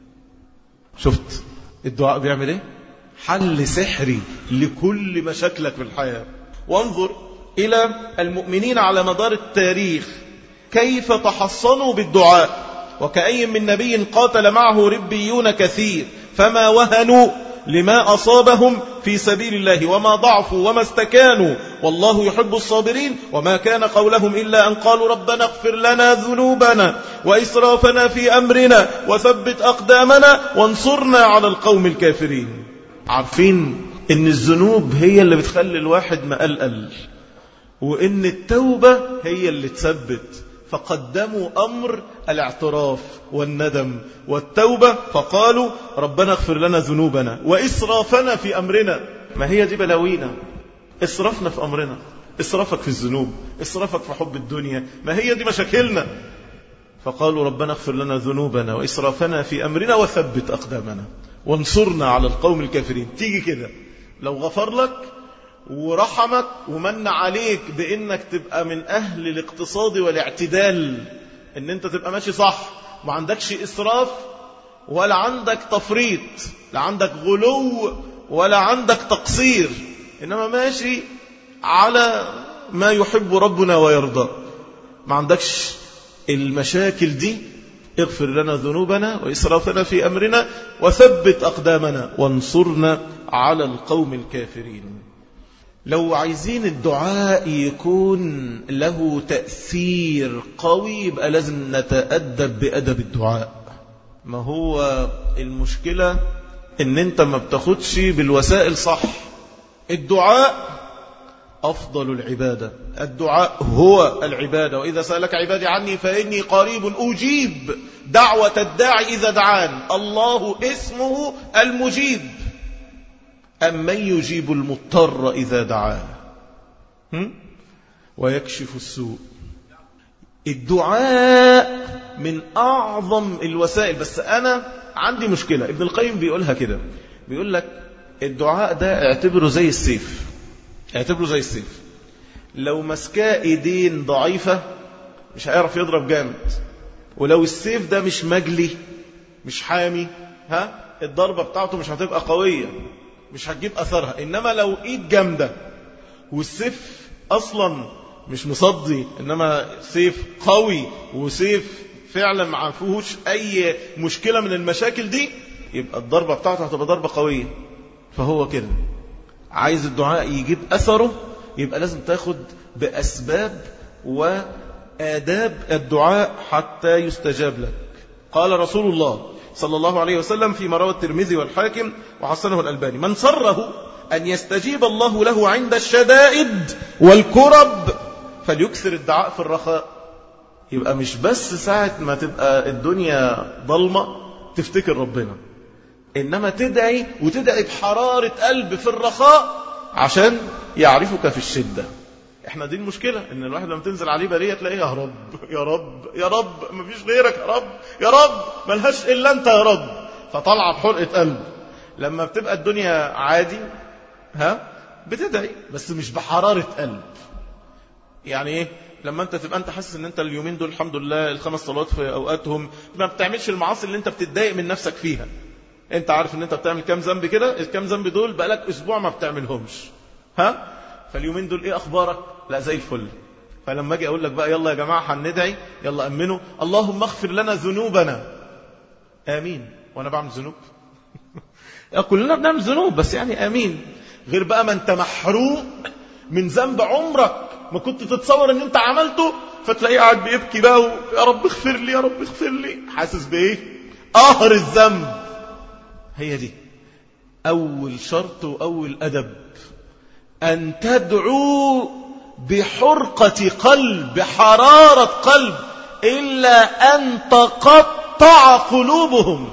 شفت الدعاء بيعمل ايه؟ حل سحري لكل مشاكلك في الحياة. وانظر إلى المؤمنين على مدار التاريخ كيف تحصنوا بالدعاء. وكأي من نبي قاتل معه ربيون كثير فما وهنوا لما أصابهم في سبيل الله وما ضعفوا وما استكانوا والله يحب الصابرين وما كان قولهم إلا أن قالوا ربنا اغفر لنا ذنوبنا وإسرافنا في أمرنا وثبت أقدامنا وانصرنا على القوم الكافرين. عارفين إن الذنوب هي اللي بتخلي الواحد مقلقل وإن التوبة هي اللي تثبت، فقدموا أمر الاعتراف والندم والتوبة فقالوا ربنا اغفر لنا ذنوبنا وإسرافنا في أمرنا. ما هي دي بلاوينا، إسرافنا في أمرنا، إسرافك في الذنوب، إسرافك في حب الدنيا، ما هي دي مشاكلنا. فقالوا ربنا اغفر لنا ذنوبنا وإسرافنا في أمرنا وثبت أقدامنا وانصرنا على القوم الكافرين. تيجي كده لو غفر لك ورحمك ومن عليك بأنك تبقى من أهل الاقتصاد والاعتدال، أن أنت تبقى ماشي صح، ما عندكش إسراف ولا عندك تفريط، لا عندك غلو ولا عندك تقصير، إنما ماشي على ما يحب ربنا ويرضى، ما عندكش المشاكل دي. اغفر لنا ذنوبنا وإسرافنا في أمرنا وثبت أقدامنا وانصرنا على القوم الكافرين. لو عايزين الدعاء يكون له تأثير قوي يبقى لازم نتأدب بأدب الدعاء. ما هو المشكلة ان انت ما بتاخدش بالوسائل صح. الدعاء أفضل العبادة، الدعاء هو العبادة. وإذا سألك عبادي عني فإني قريب أجيب دعوة الداعي إذا دعان. الله اسمه المجيب. أمن يجيب المضطر إذا دعاه ويكشف السوء. الدعاء من أعظم الوسائل. بس أنا عندي مشكلة، ابن القيم بيقولها كده، بيقول لك الدعاء ده اعتبره زي السيف، اعتبره زي السيف. لو مسكاه ايدين ضعيفة مش هيعرف يضرب جامد، ولو السيف ده مش مجلي مش حامي ها الضربة بتاعته مش هتبقى قوية، مش هتجيب أثرها. إنما لو إيد جامدة والسيف أصلا مش مصدي، إنما سيف قوي وسيف فعلا ما فيهوش أي مشكلة من المشاكل دي، يبقى الضربة بتاعته هتبقى ضربة قوية. فهو كده عايز الدعاء يجيب أثره يبقى لازم تاخد بأسباب وآداب الدعاء حتى يستجاب لك. قال رسول الله صلى الله عليه وسلم فيما روى الترمذي والحاكم وحسنه الألباني: من سره أن يستجيب الله له عند الشدائد والكرب فليكثر الدعاء في الرخاء. يبقى مش بس ساعة ما تبقى الدنيا ضلمة تفتكر ربنا، إنما تدعي وتدعي بحرارة قلب في الرخاء عشان يعرفك في الشدة. احنا دي المشكلة، ان الواحد لما تنزل عليه برية تلاقيه يا رب يا رب يا رب مفيش غيرك يا رب يا رب ملهاش إلا أنت يا رب، فطلع بحرقة قلب. لما بتبقى الدنيا عادي ها بتدعي بس مش بحرارة قلب. يعني ايه؟ لما انت تبقى انت حاسس ان انت اليومين دول الحمد لله الخمس صلوات في اوقاتهم، ما بتعملش المعاصي اللي انت بتتضايق من نفسك فيها. انت عارف ان انت بتعمل كام ذنب كده، الكام ذنب دول بقالك اسبوع ما بتعملهمش ها، فاليومين دول ايه اخبارك؟ لا زي الفل. فلما اجي اقول لك بقى يلا يا جماعه هندعي، يلا امنوا اللهم اغفر لنا ذنوبنا، امين. وانا بعمل ذنوب؟ كلنا بنعمل ذنوب بس يعني امين. غير بقى ما انت محروق من ذنب عمرك ما كنت تتصور ان انت عملته، فتلاقيه قاعد بيبكي بقى يا رب اغفر لي يا رب اغفر لي، حاسس بايه؟ قهر الذنب. هي دي اول شرط واول ادب، أن تدعو بحرقة قلب، بحرارة قلب، إلا أن تقطع قلوبهم.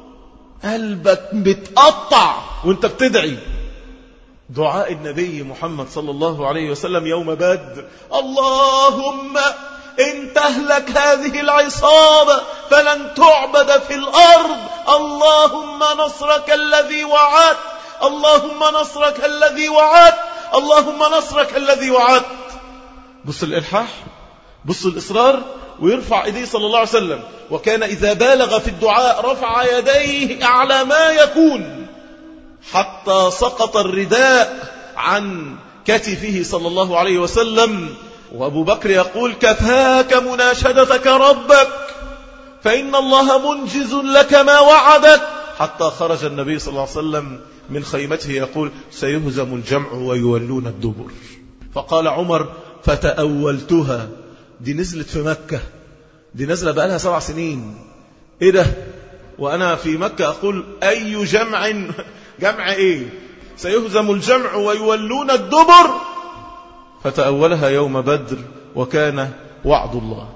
قلبك بتقطع وانت بتدعي. دعاء النبي محمد صلى الله عليه وسلم يوم بدر: اللهم إن تهلك هذه العصابة فلن تعبد في الأرض، اللهم نصرك الذي وعدت، اللهم نصرك الذي وعدت، اللهم نصرك الذي وعدت. بص الإلحاح، بص الإصرار، ويرفع إيديه صلى الله عليه وسلم. وكان إذا بالغ في الدعاء رفع يديه أعلى ما يكون حتى سقط الرداء عن كتفه صلى الله عليه وسلم. وأبو بكر يقول كفاك مناشدتك ربك فإن الله منجز لك ما وعدك. حتى خرج النبي صلى الله عليه وسلم من خيمته يقول سيهزم الجمع ويولون الدبر. فقال عمر فتأولتها، دي نزلت في مكة، دي نزلة بقالها سبع سنين، ايه ده؟ وأنا في مكة أقول أي جمع، جمع ايه؟ سيهزم الجمع ويولون الدبر. فتأولها يوم بدر وكان وعد الله.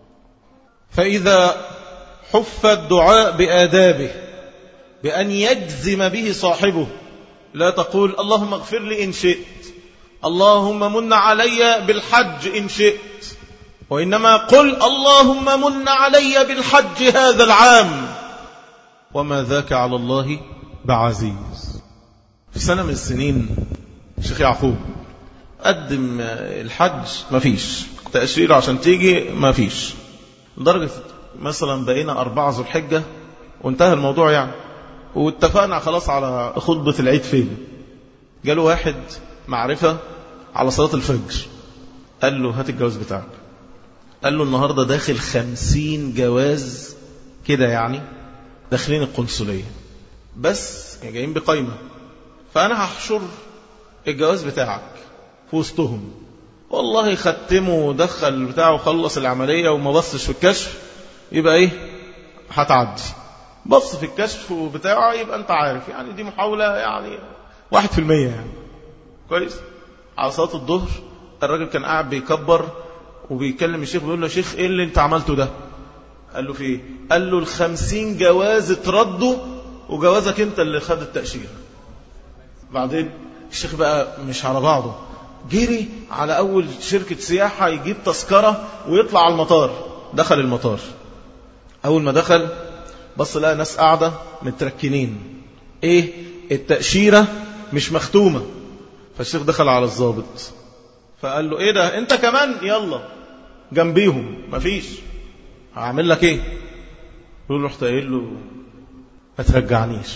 فإذا حف الدعاء بآدابه بأن يجزم به صاحبه، لا تقول اللهم اغفر لي إن شئت، اللهم من علي بالحج إن شئت، وإنما قل اللهم من علي بالحج هذا العام وما ذاك على الله بعزيز. في سنة من السنين الشيخ يعقوب قدم الحج، ما فيش تأشير عشان تيجي، ما فيش، لدرجة مثلا بقينا أربعة ذو الحجة وانتهى الموضوع يعني، واتفقنا خلاص على خطبة العيد فين. جاله واحد معرفة على صلاة الفجر قال له هات الجواز بتاعك. قال له النهاردة داخل خمسين جواز كده يعني داخلين القنصلية بس جايين بقايمة، فأنا هحشر الجواز بتاعك في وسطهم. والله ختمه ودخل بتاعه وخلص العملية وما بصش في الكشف، يبقى ايه هتعدي. بص في الكشف بتاعه يبقى انت عارف يعني دي محاولة يعني واحد في المية يعني كويس. على صلاة الظهر الراجل كان قاعد بيكبر وبيكلم الشيخ بيقول له شيخ ايه اللي انت عملته ده؟ قال له في ايه؟ قال له الخمسين جواز اتردوا وجوازك انت اللي خد التأشيرة. بعدين الشيخ بقى مش على بعضه، جري على أول شركة سياحة يجيب تذكرة ويطلع على المطار. دخل المطار، أول ما دخل بص لقى ناس قاعدة متركنين، إيه التأشيرة مش مختومة. فالشيخ دخل على الضابط فقال له إيه ده أنت كمان يلا جنبيهم مفيش، هعمل لك إيه؟ يقول له رحت قايل له ما ترجعنيش.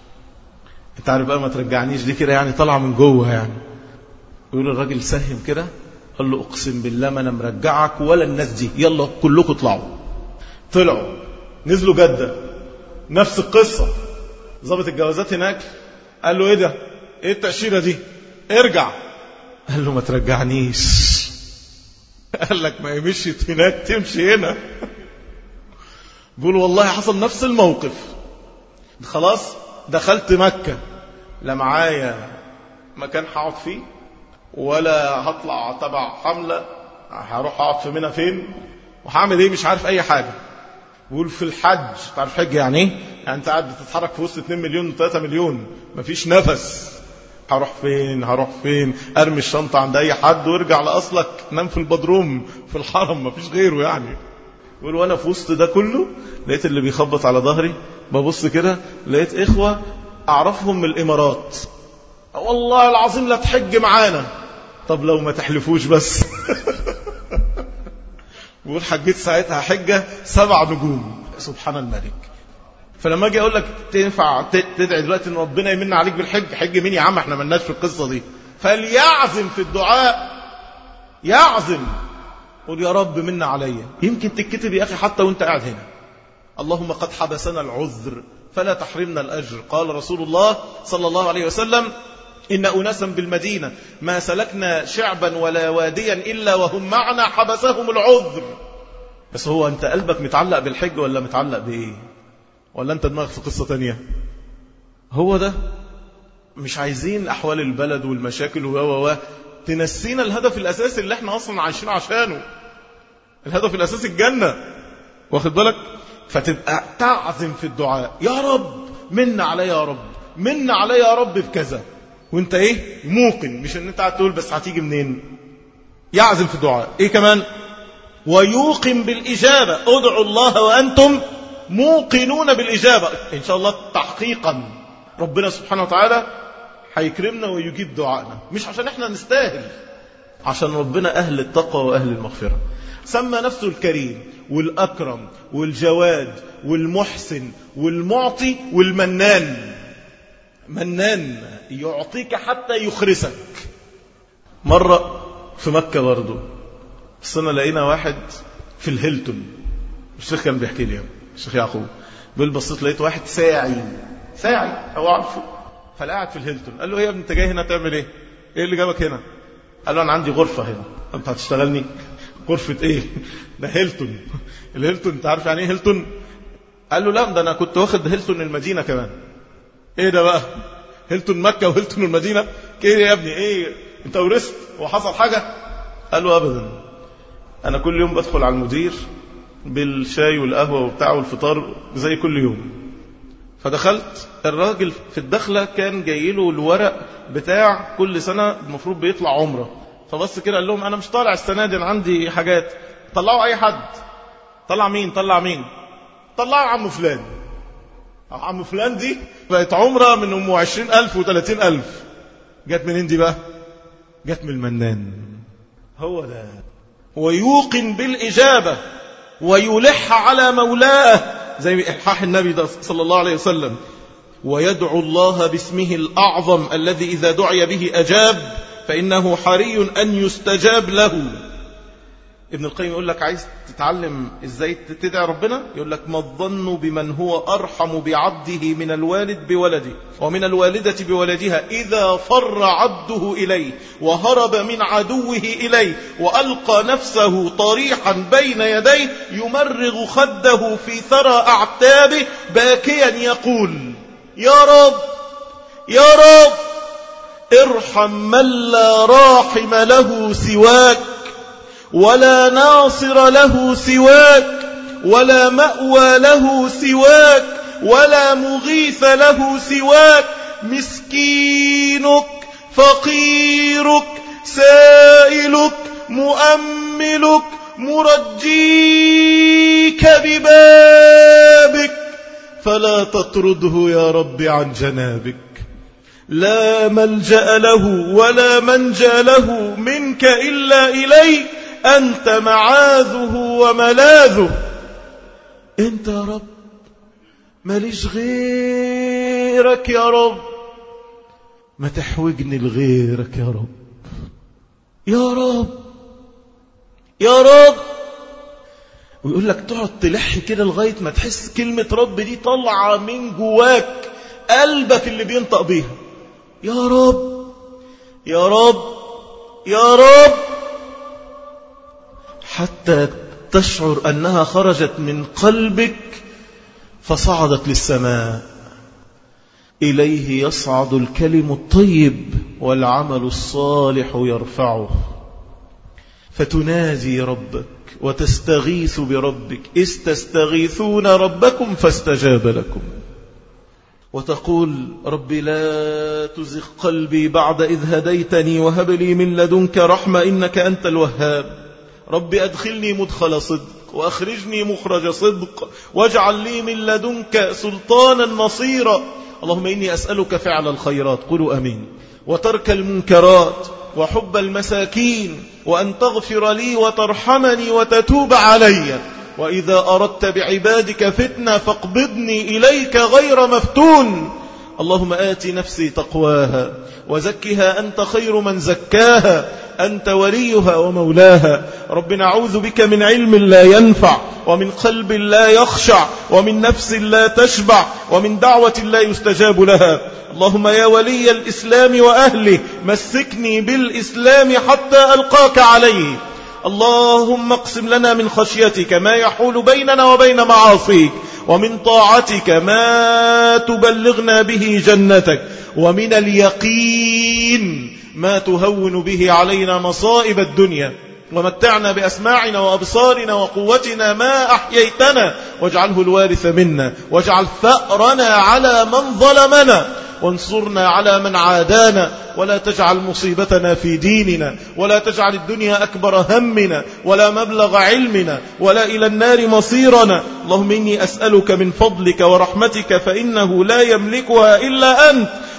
انت عارف بقى ما ترجعنيش دي كده يعني طالعه من جوه يعني. يقول الراجل سهم كده قال له اقسم بالله ما انا مرجعك ولا الناس دي، يلا كلكم اطلعوا. طلعوا نزلوا جدة نفس القصة. ضابط الجوازات هناك قال له ايه ده ايه التأشيرة دي؟ ارجع. قال له ما ترجعنيش. قال لك ما يمشيت هناك تمشي هنا. بيقول والله حصل نفس الموقف. خلاص دخلت مكة لا معايا مكان هقعد فيه ولا هطلع تبع حملة، هروح اقعد في منى فين وهعمل ايه، مش عارف اي حاجة. بيقول في الحج، تعرف حج يعني ايه؟ يعني انت قاعد بتتحرك في وسط اتنين مليون وثلاثة مليون مفيش نفس. هروح فين هروح فين، ارمي الشنطة عند اي حد وارجع لاصلك، نام في البدروم في الحرم مفيش غيره يعني. بيقول وانا في وسط ده كله لقيت اللي بيخبط على ظهري، ببص كده لقيت اخوة اعرفهم من الامارات، والله العظيم لا تحج معانا. طب لو ما تحلفوش بس. بيقول حجيت ساعتها حجة سبع نجوم سبحان الملك. فلما اجي اقول لك تنفع تدعي دلوقتي ان ربنا يمن عليك بالحج، حج مين يا عم احنا ملناش في القصة دي. فليعزم في الدعاء، يعزم قول يا رب منا عليا، يمكن تتكتب يا اخي حتى وانت قاعد هنا. اللهم قد حبسنا العذر فلا تحرمنا الأجر. قال رسول الله صلى الله عليه وسلم إن أناسا بالمدينة ما سلكنا شعبا ولا واديا إلا وهم معنا حبسهم العذر. بس هو أنت قلبك متعلق بالحج ولا متعلق بإيه؟ ولا أنت دماغك في قصة تانية؟ هو ده مش عايزين أحوال البلد والمشاكل و و و تنسينا الهدف الأساسي اللي احنا أصلا عايشين عشانه. الهدف الأساسي الجنة، واخد بالك؟ فتبقى تعزم في الدعاء يا رب من علي يا رب من علي يا رب بكذا، وانت ايه موقن، مش ان انت قاعد تقول بس هتيجي منين. يعزم في الدعاء. ايه كمان؟ ويوقن بالإجابة. ادعوا الله وأنتم موقنون بالإجابة. إن شاء الله تحقيقا ربنا سبحانه وتعالى هيكرمنا ويجيب دعائنا، مش عشان احنا نستاهل، عشان ربنا أهل التقوى وأهل المغفرة. سمى نفسه الكريم والأكرم والجواد والمحسن والمعطي والمنان. منان يعطيك حتى يخرسك. مرة في مكة برضو السنة لقينا واحد في الهيلتون، الشيخ كان بيحكي لي الشيخ يعقوب، بيقول بصيت لقيت واحد ساعي ساعي هو عارفه، فقاعد في الهيلتون. قال له يا ابني انت جاي هنا تعمل ايه؟ ايه اللي جابك هنا؟ قال له انا عندي غرفة هنا. انت هتشتغلني؟ غرفة ايه؟ ده هيلتون. الهيلتون انت عارف يعني ايه هيلتون؟ قال له لا ده انا كنت واخد هيلتون المدينة كمان. ايه ده بقى؟ هيلتون مكة وهيلتون المدينة؟ ايه يا ابني ايه؟ انت ورثت وحصل حاجة؟ قال له ابدا، انا كل يوم بدخل على المدير بالشاي والقهوة وبتاع والفطار زي كل يوم. فدخلت الراجل في الدخلة كان جاي له الورق بتاع كل سنة المفروض بيطلع عمره، فبص كده قال لهم انا مش طالع السنة دي، انا عندي حاجات. طلعوا اي حد. طلع مين؟ طلع مين؟ طلعوا عم فلان. عم فلان دي بقت عمره من ام عشرين الف وثلاثين الف. جت منين دي بقى؟ جت من المنان. هو ده. ويوقن بالإجابة ويلح على مولاه زي إلحاح النبي صلى الله عليه وسلم. ويدعو الله باسمه الأعظم الذي إذا دعي به أجاب، فإنه حري أن يستجاب له. ابن القيم يقول لك عايز تتعلم ازاي تدعي ربنا؟ يقول لك ما الظن بمن هو أرحم بعبده من الوالد بولده ومن الوالدة بولدها إذا فر عبده إليه وهرب من عدوه إليه وألقى نفسه طريحا بين يديه يمرغ خده في ثرى أعتابه باكيا يقول يا رب يا رب ارحم من لا راحم له سواك ولا ناصر له سواك ولا مأوى له سواك ولا مغيث له سواك. مسكينك فقيرك سائلك مؤملك مرجيك ببابك فلا تطرده يا رب عن جنابك. لا ملجأ له ولا منجى له منك إلا إليك، أنت معاذه وملاذه. أنت يا رب ماليش غيرك يا رب، ما تحوجني لغيرك يا رب يا رب يا رب. ويقول لك تقعد تلح كده لغاية ما تحس كلمة رب دي طالعة من جواك، قلبك اللي بينطق بيها. يا رب يا رب يا رب، حتى تشعر أنها خرجت من قلبك فصعدت للسماء. إليه يصعد الكلم الطيب والعمل الصالح يرفعه. فتنادي ربك وتستغيث بربك إذ تستغيثون ربكم فاستجاب لكم، وتقول رب لا تزغ قلبي بعد إذ هديتني وهب لي من لدنك رحمة إنك أنت الوهاب. رب أدخلني مدخل صدق وأخرجني مخرج صدق واجعل لي من لدنك سلطانا نصيرا. اللهم إني أسألك فعل الخيرات، قولوا أمين، وترك المنكرات وحب المساكين وأن تغفر لي وترحمني وتتوب علي، وإذا أردت بعبادك فتنة فاقبضني إليك غير مفتون. اللهم آت نفسي تقواها وزكها أنت خير من زكاها أنت وليها ومولاها. رب نعوذ بك من علم لا ينفع ومن قلب لا يخشع ومن نفس لا تشبع ومن دعوة لا يستجاب لها. اللهم يا ولي الإسلام وأهله مسكني بالإسلام حتى ألقاك عليه. اللهم اقسم لنا من خشيتك ما يحول بيننا وبين معاصيك، ومن طاعتك ما تبلغنا به جنتك، ومن اليقين ما تهون به علينا مصائب الدنيا. ومتعنا بأسماعنا وأبصارنا وقوتنا ما أحييتنا، واجعله الوارث منا، واجعل ثأرنا على من ظلمنا، وانصرنا على من عادانا، ولا تجعل مصيبتنا في ديننا، ولا تجعل الدنيا أكبر همنا ولا مبلغ علمنا ولا إلى النار مصيرنا. اللهم إني أسألك من فضلك ورحمتك فإنه لا يملكها إلا أنت.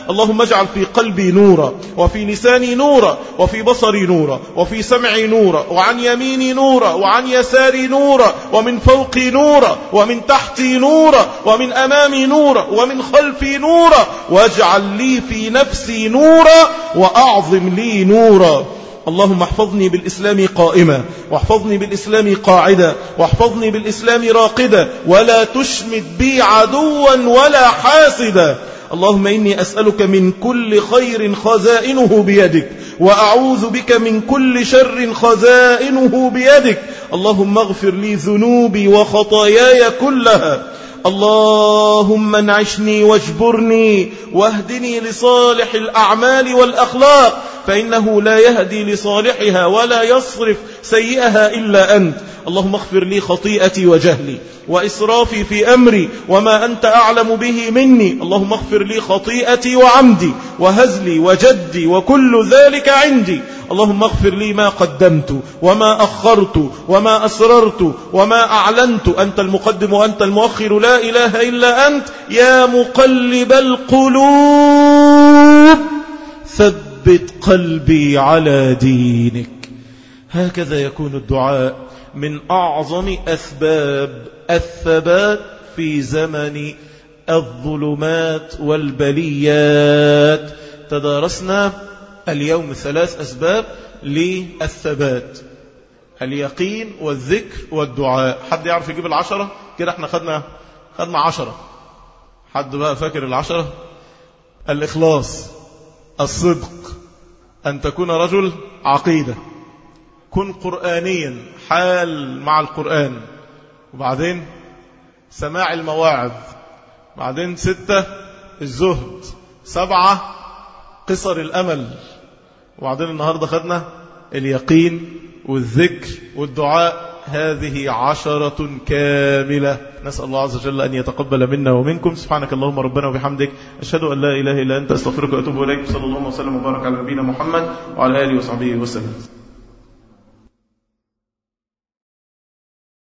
اللهم اجعل في قلبي نورا، وفي لساني نورا، وفي بصري نورا، وفي سمعي نورا، وعن يميني نورا، وعن يساري نورا، ومن فوقي نورا، ومن تحتي نورا، ومن أمامي نورا، ومن خلفي نورا، واجعل لي في نفسي نورا، وأعظم لي نورا. اللهم احفظني بالإسلام قائما، واحفظني بالإسلام قاعدا، واحفظني بالإسلام راقدا، ولا تشمت بي عدوا ولا حاسدا. اللهم إني أسألك من كل خير خزائنه بيدك، وأعوذ بك من كل شر خزائنه بيدك. اللهم اغفر لي ذنوبي وخطاياي كلها. اللهم انعشني واجبرني واهدني لصالح الأعمال والأخلاق، فإنه لا يهدي لصالحها ولا يصرف سيئها إلا أنت. اللهم اغفر لي خطيئتي وجهلي وإسرافي في أمري وما أنت أعلم به مني. اللهم اغفر لي خطيئتي وعمدي وهزلي وجدي وكل ذلك عندي. اللهم اغفر لي ما قدمت وما أخرت وما أسررت وما أعلنت، أنت المقدم وأنت المؤخر، لا إله إلا أنت. يا مقلب القلوب ثبت قلبي على دينك. هكذا يكون الدعاء من أعظم أسباب الثبات في زمن الظلمات والبليات. تدارسنا اليوم ثلاث أسباب للثبات: اليقين والذكر والدعاء. حد يعرف يجيب العشرة كده؟ احنا خدنا خدنا عشرة. حد بقى فاكر العشرة؟ الإخلاص، الصدق، أن تكون رجل عقيدة، كن قرآنيا، حال مع القرآن، وبعدين سماع المواعظ، بعدين ستة الزهد، سبعة قصر الأمل، وبعدين النهاردة خدنا اليقين والذكر والدعاء. هذه عشرة كاملة. نسأل الله عز وجل أن يتقبل منا ومنكم. سبحانك اللهم ربنا وبحمدك، أشهد أن لا إله إلا أنت، أستغفرك وأتوب إليك. صلى الله وسلم وبارك على نبينا محمد وعلى آله وصحبه وسلم.